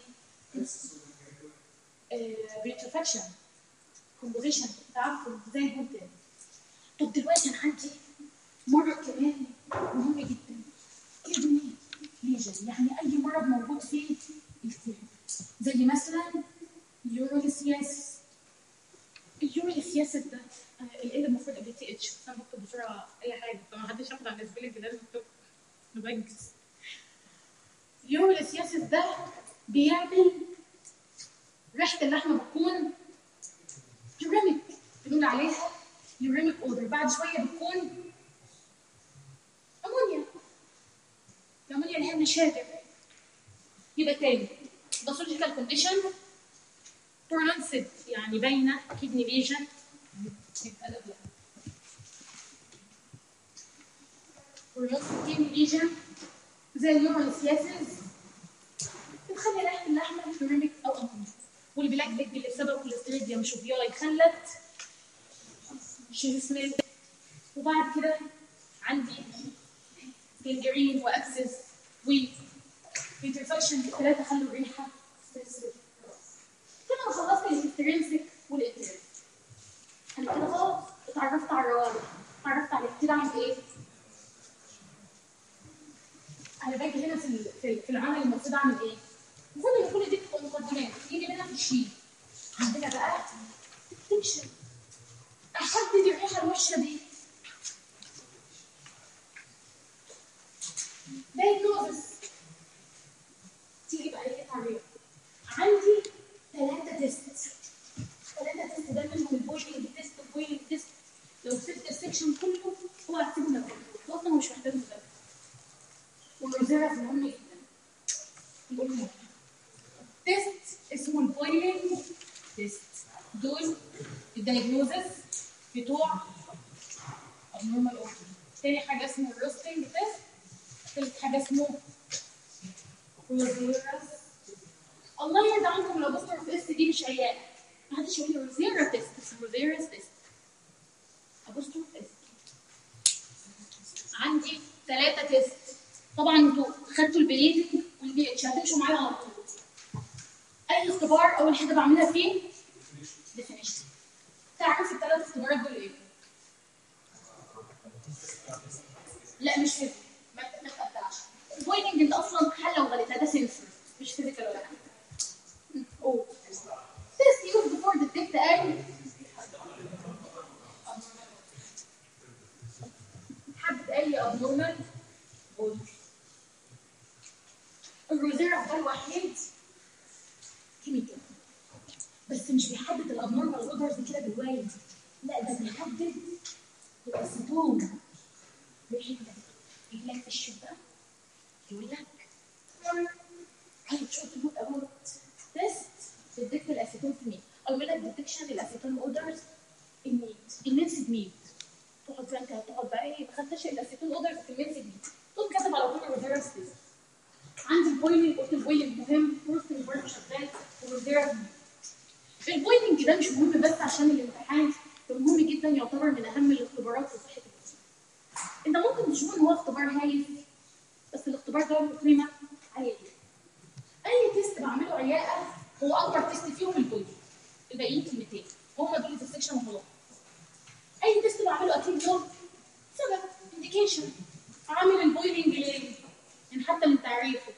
بيترفكشن كومبوزيشن تعفن زي البون. طب دلوقتي انا عندي مرض كمان مهم جدا. كدني ليجن. يعني اي مرض موجود فيه الكلى زي مثلا يوروليسياس. اليوروليسياس ده الايه المفروض قبل تي اتش. انا بكتب بسرعه اي حاجه فما حدش ياخد على السبيلنج ده. لازم نبنجز. اليوروليسياس ده بيعمل ريحه اللحمه بتكون يوريميك. بنقول عليها يوريميك اودر. بعد شويه بتكون امونيا. الامونيا اللي هي النشادر. يبقى تاني باثولوجيكال كونديشن برونسد يعني باينه كدني ليجن. برونسد كدني ليجن زي اليوروليسياسيس بتخلي ريحه اللحمه يوريميك او امونيا. والبلاك ليج اللي بسبب كوليستيريديوم شوفياي خلت شيز سميل. وبعد كده عندي جنجرين واكسس وبيترفكشن. الثلاثه خلوا الريحه كده. انا خلصت الاكسترينسيك والانترنسيك. انا كده خلاص اتعرفت على الروابط. اتعرفت على كده عن ايه. انا باجي هنا في العمل المفروض اعمل ايه؟ المفروض ان كل دي تبقى مقدمات يجي منها في الشيت. عندنا بقى تنشن. احدد الريحه الوحشه دي. دايجنوزس. تيجي بقى ايه تعريف. عندي 3 تيست. 3 تيست ده منهم البويلنج تيست والبويلنج تيست. لو سبت السكشن كله هو هتسيبه لك اصلا مش محتاج مذاكره. والريزيرف مهم جدا. تيست اسمه البويلنج تيست. دول الدايجنوزس بتوع النورمال اوردر. تاني حاجه اسمه الروستنج تيست. ثالث حاجه اسمه روزيرس. الله يرضى عنكم لو بصوا في اس دي مش عيال. ما حدش يقول لي روزيرا تيست. اسمه روزيرس تيست. ابصوا في اس 3 تيست. طبعا انتوا خدتوا البليدنج والبي اتش، هتمشوا معايا على طول. اي اختبار اول حاجه بعملها فيه ديفينيشن. تعرف ال3 اختبارات دول ايه؟ لا مش فيزيك، ما تقطعش. البويننج انت اصلا حل وغلط، ده سنسور مش فيزيكال ولا حاجه. او تيست يوز بيفور ديتكت اي حد اي ابنورمال اودر. الروزيرا ده الوحيد كيميكال، بس مش بيحدد الابنورمال اودرز كده بالوايد، لا ده بيحدد الاسيتون. يجيب لك في الشباك يقول لك هاي شوت بوت ابوت تيست تديك الاسيتون في مين، او يقول لك ديتكشن للاسيتون اودرز المينسد ميت. تقعد بقى انت هتقعد بقى ايه ما خدتش الاسيتون اودرز في المينسد ميت، تقوم كاتب على طول الريفيرس تيست. عندي البويلنج، قلت البويلنج مهم، بروستنج برضه شغال، والريفيرس. البويلنج ده مش مهم بس عشان الامتحان، ده مهم جدا، يعتبر من اهم الاختبارات في صحه الجسم. انت ممكن تشوف ان هو اختبار هايف، بس الاختبار ده له قيمه عاليه جدا. اي تيست بعمله عياقه هو اكبر تيست فيهم البويلنج، الباقيين كلمتين هم دول السكشن وخلاص. اي تيست بعمله اكيد له سبب، انديكيشن. عامل البويلنج ليه؟ يعني حتى من تعريفه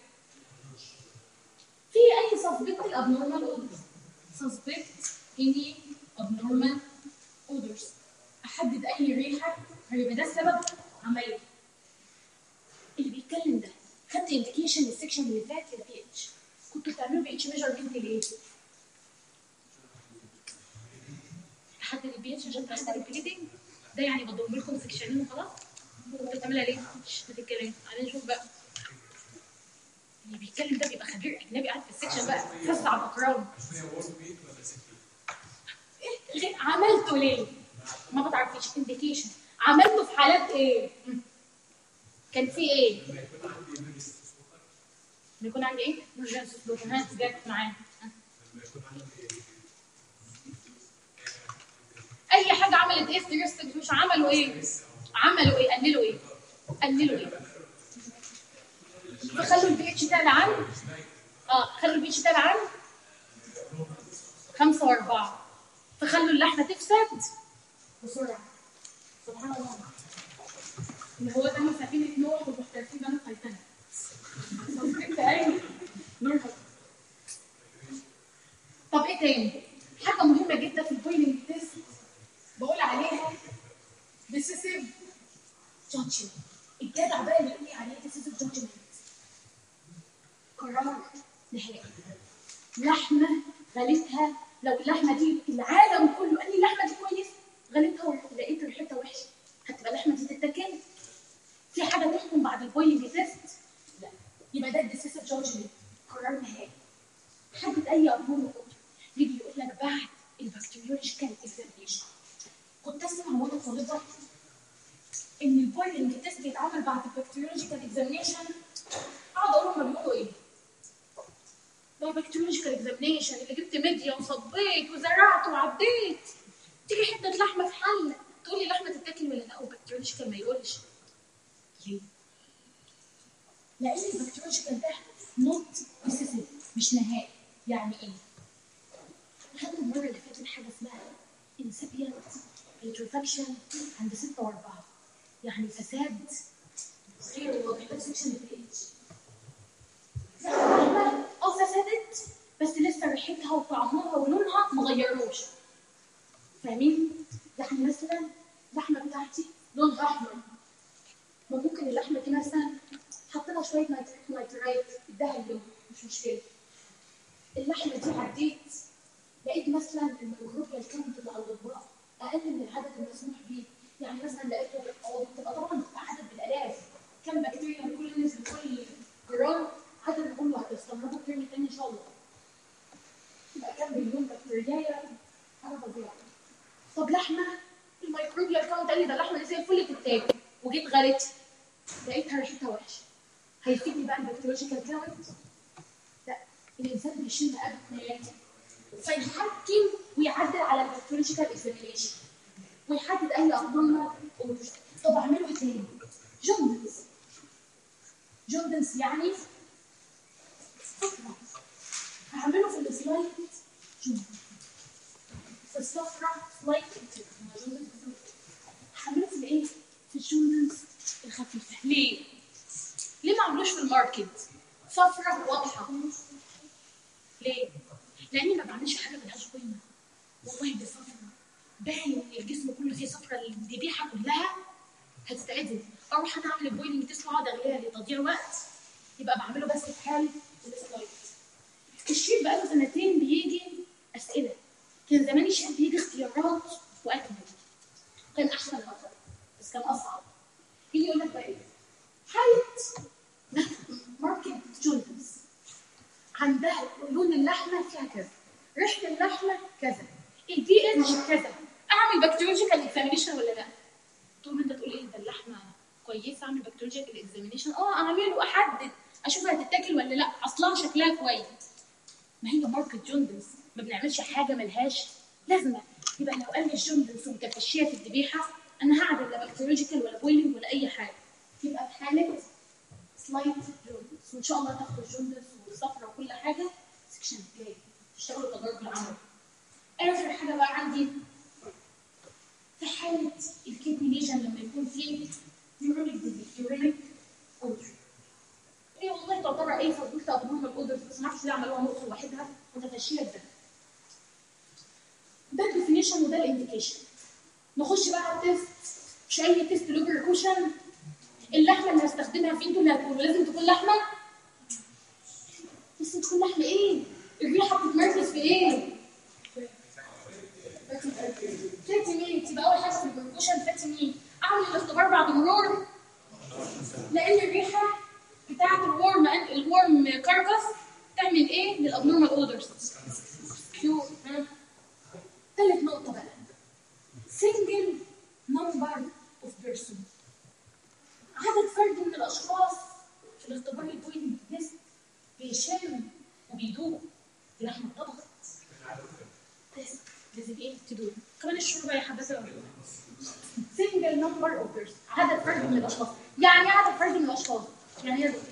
في اي سسبكت الابنورمال اودرز، سسبكت اني ابنورمال اودرز، احدد اي ريحه هيبقى ده سبب عمليه. اللي بيتكلم ده خدت انديكيشن للسكشن اللي فات البي اتش، كنتوا بتعملوا بي اتش ميجرمنت ليه؟ تحدد البي اتش عشان تحدد البليدنج، ده يعني بضم لكم سكشنين وخلاص. كنت بتعملها ليه؟ مش بتتكلم، تعالى نشوف بقى. اللي بيتكلم ده بيبقى خبير اجنبي قاعد في السكشن بقى فز على الاقران. عملته ليه؟ ما بتعرفيش انديكيشن، عملته في حالات ايه؟ كان في ايه؟ بيكون عندي ايه؟ emergency solution جت معايا. اي حاجه عملت ايه ستريس مش عملوا ايه؟ عملوا ايه؟ قللوا ايه؟ قللوا ايه؟ فخلوا البي اتش تابع عن خلوا البي اتش تابع عن 5 و4، فخلوا اللحمه تفسد بسرعه. سبحان الله، اللي هو ده سفينه نوح والمحترفين بنو تايتانيك. طب ايه تاني؟ حاجه مهمه جدا في البويلنج تيست بقول عليها ديسيسيف جادجمنت. الجدع بقى اللي يقول لي عليه ديسيسيف جادجمنت، قرار نهائي. لحمه غليتها، لو اللحمه دي العالم كله قال لي اللحمه دي كويس، غليتها ولقيت ريحتها وحشه، هتبقى اللحمه دي تتاكل؟ في حاجه تحكم بعد البويلنج تيست؟ لا، يبقى ده الديسيسيف جادجمنت، قرار نهائي. حدد اي امور يجي يقول لك بعد البكتيريولوجيكال اكزامينشن. كنت اسمع وانا طالبه ان البويلنج تيست بيتعمل بعد البكتيريولوجيكال اكزامينشن، اقعد اقول لهم بيقولوا ايه؟ ده البكتيريولوجيكال اكزامينشن اللي جبت ميديا وصبيت وزرعت وعديت، تيجي حته لحمه في حله تقول لي لحمه تتاكل ولا لا، والبكتيريولوجيكال ما يقولش. ليه؟ لان البكتيريولوجيكال ده نوت ديسيسيف، مش نهائي. يعني ايه؟ خدنا المره اللي فاتت حاجه اسمها انسبيانت بيوتريفاكشن عند 6 و4، يعني فساد غير واضح. ده سكشن البي اتش. اللحمه فسدت بس لسه ريحتها وطعمها ولونها ما غيروش. فاهمين؟ يعني مثلا اللحمه بتاعتي لونها احمر، ممكن اللحمه دي مثلا حطينا شويه نيترايت اداها اللون، مش مشكله. اللحمه دي عديت لقيت مثلا الميكروبيال كاونت اللي على الاطباق اقل من العدد المسموح به، يعني مثلا لقيته بتبقى طبعا عدد بالالاف، كم بكتيريا لكل نسبه كل جرام، عدد نقول هتستغربوا كلمه تاني ان شاء الله، يبقى كم مليون بكتيريا، حاجه فظيعه. طب لحمه الميكروبيال كاونت قال لي ده اللحمه دي زي الفل تتاكل، وجيت غليت لقيتها ريحتها وحشه، هيفيدني بقى البكتيريولوجيكال كاونت؟ لا، الانسان بيشم ابدا فيحكم ويعدل على البكتيريولوجيكال اكزامينشن ويحدد اي ابنورمال اودرز. طب اعمله ايه تاني؟ جوندس. ستودنتس يعني صفرة. هعمله في السلايد في الصفرة سلايد هعمله في الايه؟ في الجوندنس الخفيفة. ليه؟ ليه ما عملوش في الماركت؟ صفرة واضحة. ليه؟ لأني ما بعملش حاجة ملهاش قيمة. والله دي صفرة باين إن الجسم كله فيه صفرة، الذبيحة كلها هتتعدل. أروح أنا أعمل بويلنج تيست وأقعد أغليها لتضييع وقت، يبقى بعمله بس في حال السلايد. الشيت بقاله سنتين بيجي أسئلة. كان زمان الشيت بيجي اختيارات وأكمل، كان أحسن أكتر بس كان أصعب. يجي يقول لك بقى إيه؟ حالة ماركت جوندنس عندها لون اللحمة فيها كذا، ريحة اللحمة كذا، البي اتش كذا، أعمل بكتيريولوجيكال اكزامينيشن ولا لأ؟ طول ما أنت تقول إيه ده اللحمة كويسة أعمل بكتيريولوجيكال اكزامينيشن، أعمله أحدد أشوف هتتاكل ولا لأ، أصلها شكلها كويس. ما هي ماركت جوندنس ما بنعملش حاجة ملهاش لازمة. يبقى لو قال لي الجوندنس ومكفشية في الذبيحة أنا هعمل لا بكتيريولوجيكال ولا بويلنج ولا أي حاجة. يبقى في حالة سلايد جوندنس، وإن شاء الله تاخدوا الجوندنس والصفرة وكل حاجة سكشن الجاي تشتغلوا تجارب العمل. آخر حاجة بقى عندي في حالة الكدني ليجن لما يكون فيه يورينيك ديزيز، يورينيك أودر. إيه والله تعتبر أي فضيلة أبنورمال أودرز بس ما اعرفش ليه عملوها نقطة لوحدها متفشية بده. ده الديفينيشن وده الانديكيشن. نخش بقى على التيست. مش أي تيست له بريكوشن. اللحمة اللي هستخدمها في انتوا اللي هتقولوا لازم تكون لحمة. بس تكون لحمة إيه؟ الريحة بتتمركز في إيه؟ فاتي ميت. يبقى أول حاجة في البريكوشن فاتي ميت. أعمل الاختبار بعد مرور لأن الريحة بتاعة الورم كاركس تعمل إيه للأبنورمال أودرز؟ كيور. ثالث نقطة بقى single number of person. عدد فرد من الأشخاص في الاختبار البوينت تيست بيشم وبيدوق اللحمة اتطبخت. تيست لازم إيه تدوق. كمان الشوربة يا حبذا single number of person. عدد فرد من الأشخاص. يعني عدد فرد من الأشخاص يعني ايه؟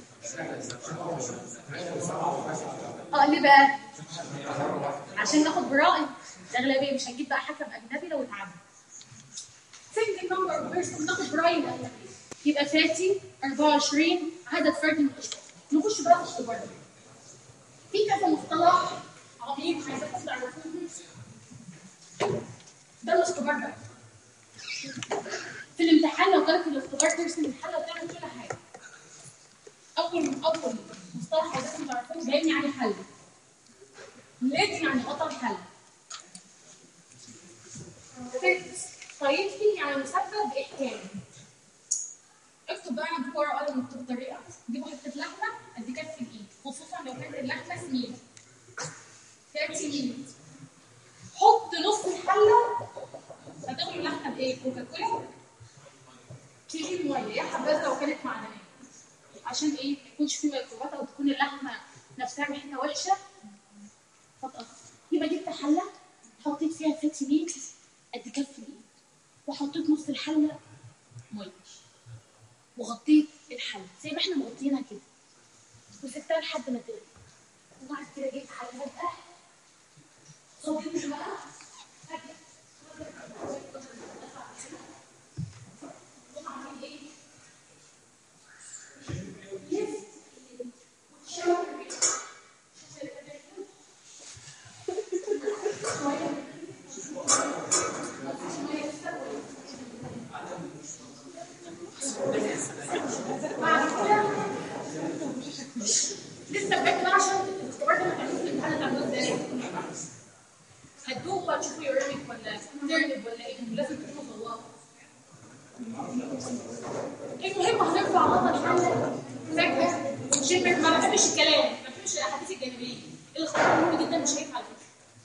ليه بقى؟ عشان ناخد برائم الأغلبية، مش هنجيب بقى حكم أجنبي لو اتعمل. single number of person ناخد برائم الأغلبية. يبقى فاتي 24 عدد فرد من الأشخاص. نخش بقى في الاختبار ده. في كذا مصطلح عميق عايزاكم تعرفوهم. ده الاختبار بقى. في الامتحان لو جالك الاختبار ترسم الحلة وتعمل كل حاجة. أول مصطلح عايزاكم تعرفوه باين يعني حل. ليت يعني بطل حل. طيبتي يعني مسبب بإحكام. اكتب بقى عندك ورقة وقلم مكتوب طريقة. جيبوا حتة لحمة قد كف الإيد، خصوصا لو كانت اللحمة سمين. 30 مينت. حط نص الحلة. هتاخد اللحمة بإيه؟ كوكاكولا؟ تيجي مية يا حبذا لو كانت معدنية. عشان إيه؟ ما يكونش فيه ميكروبات أو تكون اللحمة نفسها ريحتها وحشة. فتقطع. يبقى جبت حلة حطيت فيها 30 مينت قد كف الإيد، وحطيت نص الحلة مية وغطيت الحلة زي ما احنا مغطينها كده وسبتها لحد ما تغلي. وبعد كده جبت حلة بقى صبيت بقى وعمل ايه؟ لف وتشاور لسه بجد بقى عشان الاختبار ده ما تعملوش في الامتحان هتعملوه ازاي؟ هتدوقوا هتشوفوا يورينيك ولا ترنب ولا ايه؟ لازم تكونوا طلاب. المهم هنرفع غطا الحله فجأة ونشم. ما بحبش الكلام، ما بحبش الاحاديث الجانبيه. الاختبار مهم جدا مش هينفع على فكره.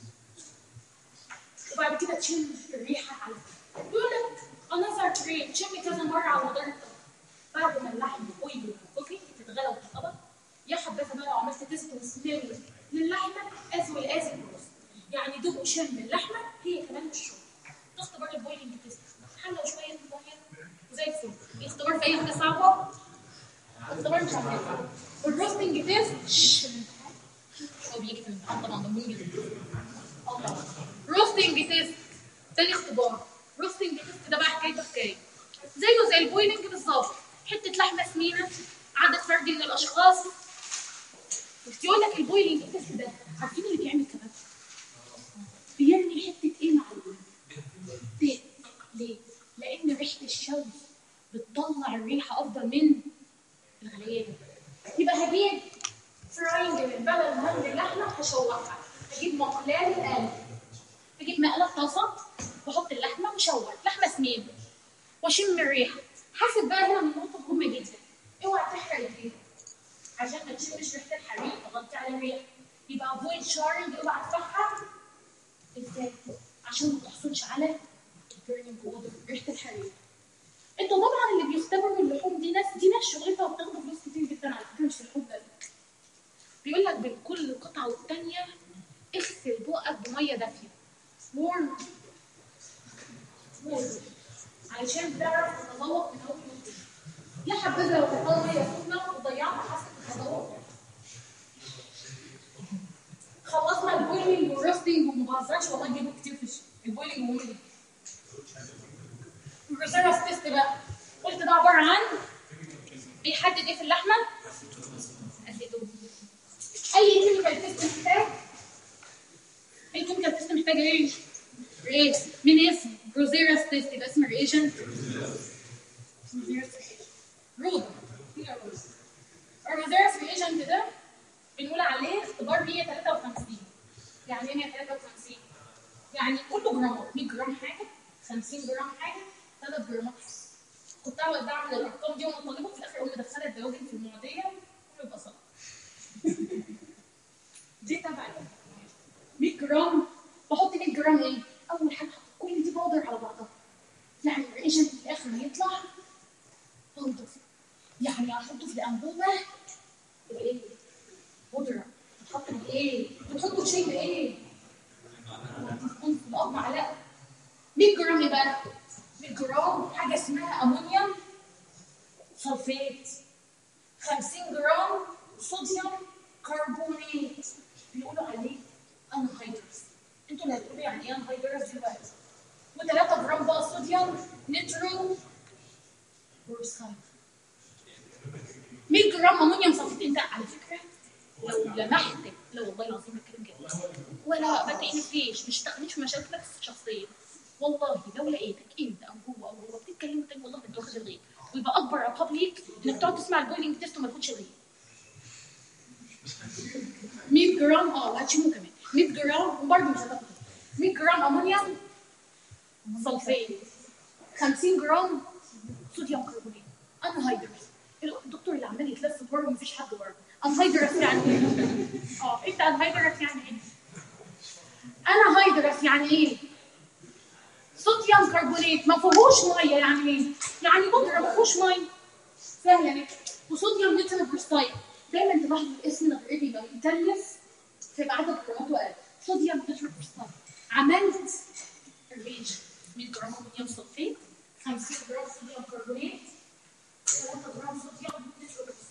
وبعد كده تشم الريحه على فكره. يقول لك another train تشم كذا مره على مدار الطبخ. بعد ما اللحم بويل وكوكي تتغلى وتتقبض يا حبذا بقى لو عملت تيست وسمير للحمه اسوي الاسي بروس. يعني دوق وشم اللحمه هي كمان الشرب. ده اختبار البويلنج تيست. حله وشويه ميه وزي الفل. الاختبار في اي حاجه صعبه اختبار مش عارفه. الروستنج تيست هو بيجي في الامتحان طبعا ضمن جدا. الله روستنج تيست تاني اختبار. روستنج تيست ده بقى حكايه زيه زي البويلنج بالظبط. حته لحمه سمينه عدد فردي من الاشخاص. بس يقول لك البويلنج تيست ده عارفين اللي بيعمل كباب بيرمي حته ايه مع زيت. ليه؟ لان ريحه الشوي بتطلع الريحه افضل من الغليان. يبقى هجيب فراينج بدل ما هعمل اللحمه هشوحها. هجيب مقلاه للقلب. هجيب مقلاه في طاسه واحط اللحمه واشوح لحمه سمين واشم الريحه. حاسب بقى هنا من نقطه مهمه جدا. اوعى تحرق الزيت عشان ما تشمش ريحه الحريق تغطي على الريحه. يبقى افويد شارنج. اوعى تفحم ازاي؟ عشان ما تحصلش على البيرنينج اودر ريحه الحريق. انتوا طبعا اللي بيختبروا اللحوم دي ناس شغلتها وبتاخدوا فلوس كتير جدا على فكره. مش اللحوم بس بيقول لك بين كل قطعه والثانيه اغسل بقك بميه دافيه وورم علشان تعرف تتذوق من اول وجديد. يا حبذا لو كانت ميه سخنه وضيعنا حاسه التذوق. خلصنا البويلنج والروستنج وما بهزرش والله جيبوا كتير في البويلنج مهم جدا. الريسيرش تيست بقى قلت ده عباره عن بيحدد ايه في اللحمه؟ اسيدوز. اي كيميكال تيست محتاج ايه؟ ريت من اسم بروزيرس تيست يبقى اسم الريجنت رودا. البروزيرس ريجنت ده بنقول عليه اختبار 153. يعني ايه 153؟ يعني كله جرامات. 100 جرام حاجه، 50 جرام حاجه، 3 جرامات حاجه. كنت اقعد اعمل الارقام دي وانا طالبه في الاخر اقوم مدخله الدواجن في المعديه كله يبقى صح. دي تبع 100 جرام. بحط 100 جرام ايه؟ اول حاجه كل دي باودر على بعضها. يعني الريجنت في الاخر هيطلع باودر. يعني احطه في الانبوبه يبقى ايه؟ بودره. تحط بايه؟ بتحطه شيء بايه؟ تكون في الاب معلقه. 100 جرام ايه بقى؟ 100 جرام حاجه اسمها امونيوم سلفيت. 50 جرام صوديوم كربونات بيقولوا عليه انهيدرس. انتوا اللي هتقولوا يعني ايه انهيدرس دلوقتي. و3 جرام بقى صوديوم نيترو بروسايد. 100 جرام امونيوم سلفيت. انت على فكره لو لمحت، لا والله العظيم بتكلم جد ولا ما تحلفليش، مش تاخديش في مشاكلك الشخصيه. والله لو لقيتك انت او هو بتتكلموا تاني والله انت واخد الغيب. ويبقى اكبر عقاب ليك انك تقعد تسمع البويلنج تيست وما تاخدش الغيب. 100 جرام وهتشمه كمان. 100 جرام وبرده مش هتاخد 100 جرام امونيوم سلفيت. 50 جرام صوديوم كربونات انهيدرس. الدكتور اللي عمال يتلف بره مفيش حد بره. انهيدرس يعني ايه؟ انت انهيدرس يعني ايه؟ انهيدرس يعني ايه؟ صوديوم كربونات ما فيهوش ميه. يعني ايه؟ يعني بودره ما فيهوش ميه. سهله يعني. وصوديوم نيتروبروستايد. دايما تلاحظوا الاسم الغريب بيبقى متلف فيبقى عدد جراماته اقل. صوديوم نيتروبروستايد. عملت الريج 100 جرام امونيوم سلفيت، 50 جرام صوديوم كربونات، 3 جرام صوديوم نيتروبروستايد.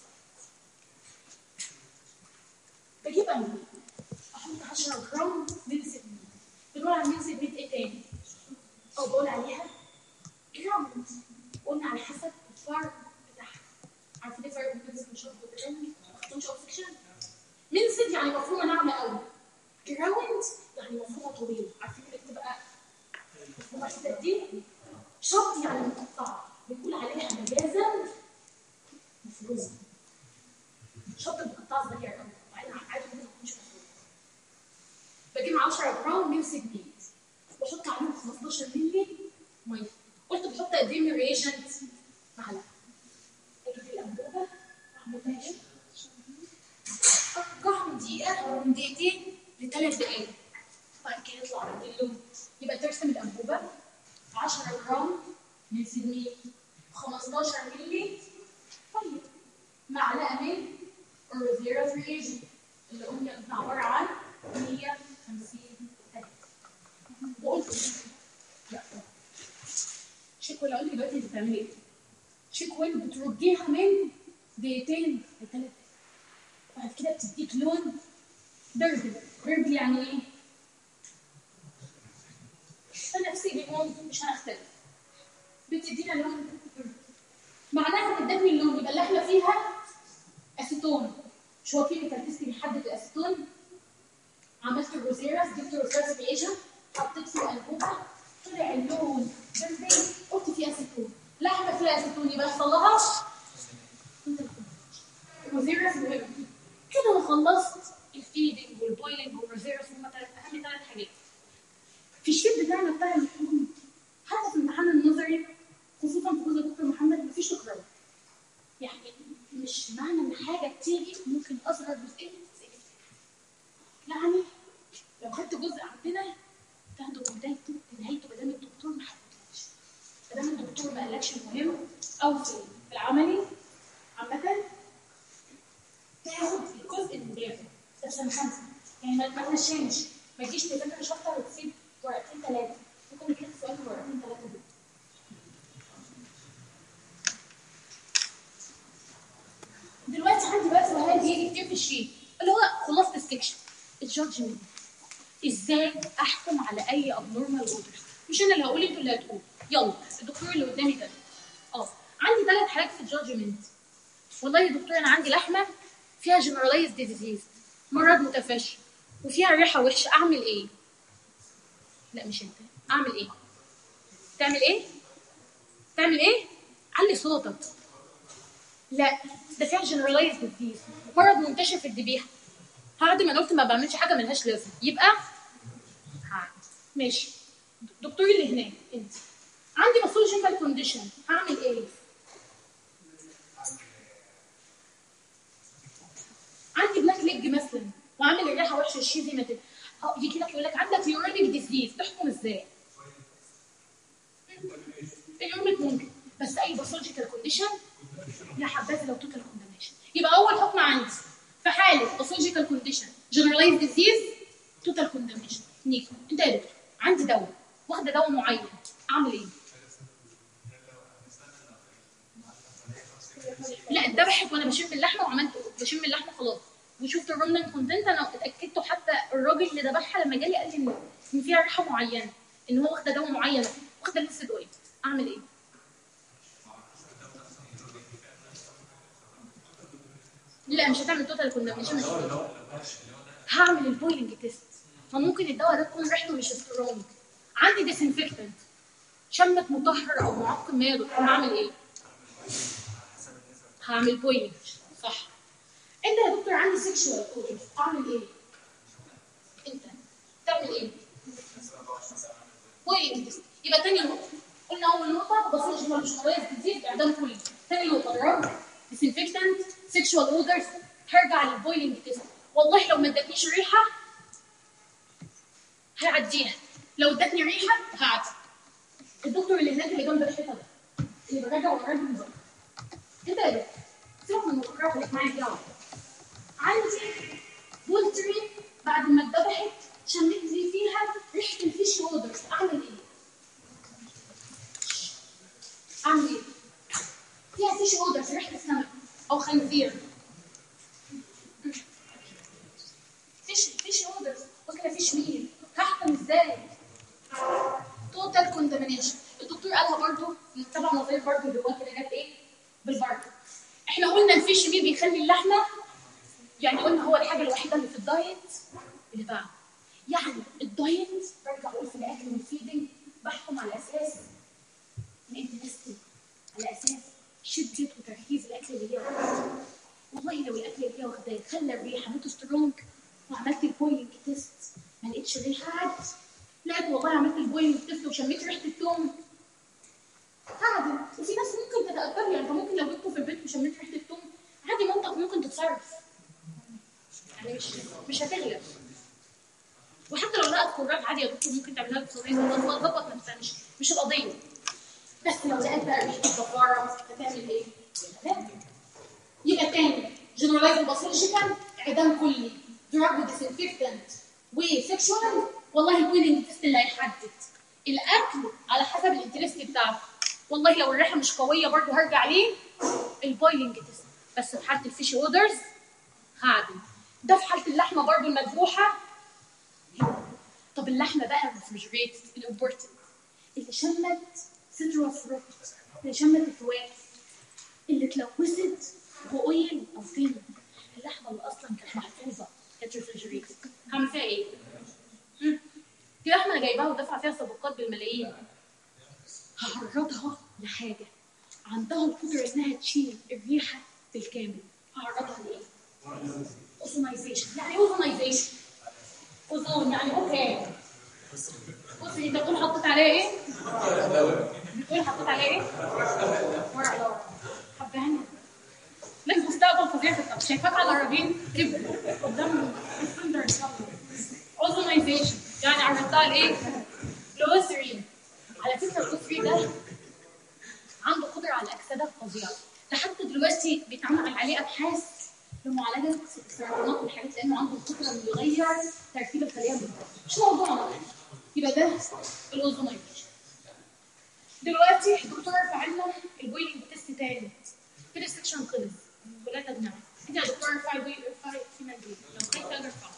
بجيب انبوبه احط 10 جرام ميلسيد ميت. بنقول على ميلسيد ميت ايه تاني؟ او بقول عليها جرام. قلنا على حسب الفرق بتاعها. عارفين ايه الفرق بين الميلسيد والشرب والجرام؟ ما خدتوش اوكسجين. ميلسيد يعني مفهومه ناعمه قوي. جراوند يعني مفهومه طويله. عارفين اللي بتبقى مفهومه حته دي؟ شط يعني مقطعه. بنقول عليها مجازا مفروضه. شط مقطعه صغير قوي. وبعدين عادي ممكن ما تكونش مفروضه. بجيب 10 جرام ميلسيد ميت واحط عليهم 15 مللي ميه. قلت بحط قد ايه من الريجنت؟ معلقه. اجيب الانبوبه واعملها ايه؟ اقطعها من دقيقه او من دقيقتين ل3 دقائق. بعد كده يطلع عندي اللون. يبقى ترسم الانبوبه 10 جرام ميلسيد ميت، 15 مللي ميه، معلقه من الروزيرا ريجنت اللي قلنا عباره عن 150 ثانيه. وقلت لا شيك ويل. اقول لك دلوقتي انت بتعملي ايه؟ شيك ويل بترجيها من دقيقتين ل3 بعد كده بتديك لون بيربل. بيربل يعني ايه؟ فنفسي بيقوم مش هنختلف. بتدينا لون بيربل معناها ادتني اللون، يبقى اللحمه فيها اسيتون. مش هو كيميكال تيست بيحدد الاسيتون؟ عملت الروزيراس، جبت الروزيراس رياجنت، حطيت فيه انبوبه، طلع اللون بيربل، قلت فيه اسيتون. لحمه فيها اسيتون يبقى يحصل لها الروزيراس مهم. كده انا خلصت الفيدنج والبويلنج والروزيراس، هم اهم 3 حاجات. في الشيت بتاعنا بتاع اللحوم حتى في امتحان النظري خصوصا في جزء دكتور محمد مفيش تكرار. يعني مش معنى ان حاجه تيجي ممكن اصغر جزئيه تتسال. يعني لو خدت جزء عندنا تاخده بدايته بنهايته ما دام الدكتور ما حددهاش، ما دام الدكتور ما قالكش المهم او في العملي عامه تاخد الجزء من ده في سنه 5. يعني ما تنشنش، ما تجيش تذاكر شابتر وتسيب ورقتين 3. ممكن يجيلك سؤال في ورقتين 3 دول. دلوقتي عندي بقى سؤال بيجي كتير في الشيت اللي هو خلاصه السكشن، الجادجمنت. ازاي احكم على اي ابنورمال اوردر؟ مش انا اللي هقول، انتوا اللي هتقولوا. يلا الدكتور اللي قدامي ده عندي 3 حالات في الجادجمنت. والله يا دكتور انا عندي لحمه فيها جنرالايزد ديزيز، مرض متفشي، وفيها ريحه وحشه، اعمل ايه؟ لا مش انت، اعمل ايه؟ تعمل ايه؟ تعمل ايه؟ علي صوتك. لا ده فيها جنرالايزد ديزيز، مرض منتشر في الذبيحه. بعد ما قلت ما بعملش حاجه ملهاش لازمه، يبقى ماشي. دكتور اللي هناك انت عندي باثولوجيكال كونديشن، هعمل ايه؟ عندي بلاك ليج مثلا وعامل الريحه وحشه، الشيء زي ما تبقى يجي لك يقول لك عندك يورينيك ديزيز، تحكم ازاي؟ اليورينيك ممكن، بس اي باثولوجيكال كونديشن يا حبذا لو توتال كونديشن. يبقى اول حكم عندي في حاله باثولوجيكال كونديشن جنرالايز ديزيز توتال كونديشن. نيجي انت يا دكتور عندي دواء، واخده دواء معين، اعمل ايه؟ لا اتذبحت وانا بشم اللحمه وعملت بشم اللحمه خلاص وشفت الرومنان كونتنت، انا اتاكدت، حتى الراجل اللي ذبحها لما جالي قال لي ان فيها ريحه معينه، ان هو واخده دواء معين، واخده لسه دواء، اعمل ايه؟ لا مش هتعمل توتال كوندمنيشن، هعمل البويلنج تيست. فممكن الدواء ده تكون ريحته مش سترونج. عندي ديسانفكتنت شمت مطهر او معقم ما يا دكتور، هعمل ايه؟ هعمل بويلنج صح. انت يا دكتور عندي سيكشوال اودرز، اعمل ايه؟ انت تعمل ايه؟ بويلنج تيست. يبقى تاني نقطه قلنا اول نقطه باثولوجيكال مش نوعيه جديد اعدام كلي. تاني نقطه دراج ديسانفكتنت سيكشوال اودرز، هرجع للبويلنج تيست. والله لو ما ادتنيش ريحه هعديها، لو ادتني ريحه هعدي. الدكتور اللي هناك اللي جنب الحيطه ده اللي براجع وراجع من بره، انت يا دكتور سيبك من المفكرات اللي معايا دي. عندي بولتري بعد ما اتذبحت شميت لي فيها ريحه الفيش اودرز، اعمل ايه؟ اعمل ايه؟ فيها فيش اودرز، ريحه السمك او خنزير. فيش اودرز واكله فيش ميل، هحكم ازاي؟ توتال كوندمينيشن. الدكتور قالها برضه طبعا نظريه برضه اللي هو كده جت ايه؟ بالبركه. احنا قلنا الفيش ميل بيخلي اللحمه، يعني قلنا هو الحاجه الوحيده اللي في الدايت اللي بعد. يعني الدايت برجع اقول في الاكل والفيدنج بحكم على اساس الانترستنج، على اساس شده وتركيز الاكل اللي هي واخداه. والله لو الاكل اللي هي واخداه خلى الريحه نوت سترونج وعملت البويلنج تيست ما لقيتش ريحه عادي، لقيت والله عملت البويلنج تيست وشميت ريحه الثوم عادي. وفي ناس ممكن تتاثر، يعني انت ممكن لو جبته في البيت وشميت ريحه الثوم عادي منطق ممكن تتصرف، يعني مش هتغلب. وحتى لو لقت كرات عادي يا دكتور ممكن تعملها بصوصيه وتظبط نفسها، مش القضيه. بس لو لقيت بقى ريحه الزفاره هتعمل ايه؟ لا. يبقى تاني جنرالايز باثولوجيكال اعدام كلي، دراج ديسانفكتنت وسكشوال. والله البويلنج تيست اللي هيحدد الاكل على حسب الانترست بتاعته. والله لو الريحه مش قويه برضه هرجع ليه البويلنج تيست. بس في حاله الفيشي اودرز هعدل. ده في حاله اللحمه برضو المذبوحه. طب اللحمه بقى الريفريجريتد الامبورتد اللي شمت سيتروس روت، اللي شمت الفواكه، اللي اتلوثت باويل او طين، اللحمه اللي اصلا كانت محفوظه كانت ريفريجريتد، هعمل فيها ايه؟ دي لحمه انا جايباها ودافعه فيها صدقات بالملايين، هعرضها لحاجه عندها القدره انها تشيل الريحه بالكامل. هعرضها لايه؟ اوزونايزيشن. يعني ايه اوزونايزيشن؟ اوزون يعني اوكي. بصي انت بتقول حطيت عليه ايه؟ بتقول حطيت عليه ايه؟ ورق لورا. حبهاني لك مستقبل فظيع في الطبخ. شايفاك على العربين كبر قدام الفندر ان شاء الله. اوزونايزيشن يعني عرضتها لايه؟ لاوثرين. على فكره الاوثرين ده عنده قدره على الاكسده فظيعه. لحد دلوقتي بيتعمل عليه ابحاث لمعالجه السرطانات والحاجات لانه عنده القدره انه يغير تركيب الخليه مش موضوعنا. يبقى ده الاوزونايزيشن. دلوقتي الدكتور رفع لنا البويلنج تيست تاني كده السكشن خلص ولا تجمع. انت يا دكتور ارفعي ارفعي في منديل لو خايفه اجي ارفعه.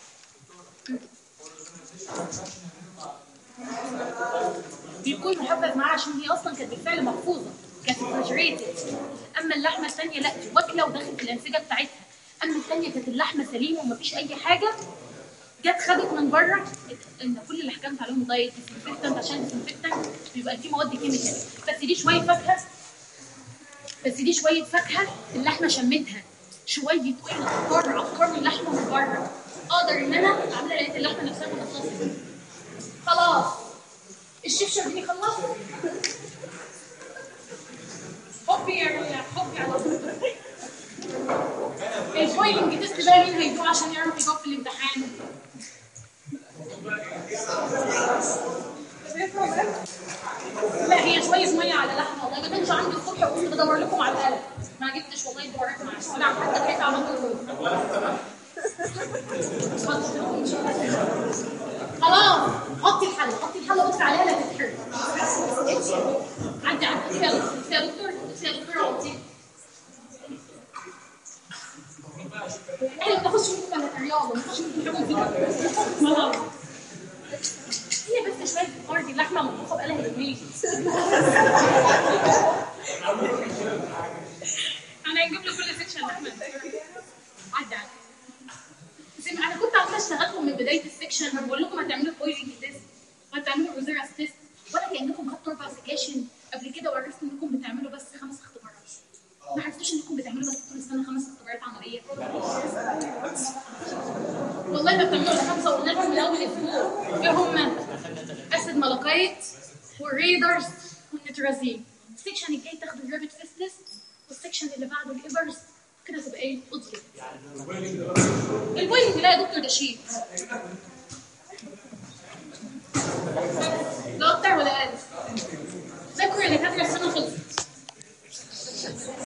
بيكون محبب معاها عشان هي اصلا كانت بالفعل محفوظه كانت ريفريجريتد. اما اللحمه الثانيه لا دي واكله ودخلت الانسجه بتاعتها. اما الثانيه كانت اللحمه سليمه ومفيش اي حاجه جت خدت من بره. ان كل اللي حكمت عليهم دايت ديسانفكتنت عشان الديسانفكتنت بيبقى فيه مواد كيميكال. بس دي شويه فاكهه اللحمه شمتها شويه اويل عقار من اللحمه من بره. اقدر ان انا اعملها لقيت اللحمه نفسها متصله. خلاص الشيف شربيني خلص. حبي على طول. البويلنج تيست ده مين هيدوه عشان يعرف يجاوب في الامتحان؟ لا هي شويه ميه على لحمه. والله ما كانش عندي الصبح وكنت بدور لكم على القلم ما جبتش والله الدورات معايا ولا عملت حاجه عملت خلاص. حطي الحله بصي عليها لا تتحرق. عدي يا دكتور حطي. احنا ما بناخدش منكم ولا الرياضه ما بناخدش منكم حاجه هي بس شويه فكار. دي اللحمه مطبوخه بقالها يومين. انا هنجيب له كل سكشن لحمه. عدي بس انا كنت عماله اشتغلكم من بدايه السكشن بقول لكم هتعملوا بويلنج تيست وهتعملوا روزيراس تيست ولا كانكم خدتوا 4 سكاشن قبل كده وعرفت انكم بتعملوا بس 5 اختبارات. ما عرفتوش انكم بتعملوا بس طول السنه 5 اختبارات عمليه. والله ما بتعملوا الا 5 وقلنا لكم من اول اسبوع. ايه هم؟ اسيد مالاكايت والريدرز والنيترازين. السكشن الجاي تاخدوا الرابت فيستس والسكشن اللي بعده الايفرز كده تبقى ايه؟ اضرب. البويلنج لا يا دكتور ده شيء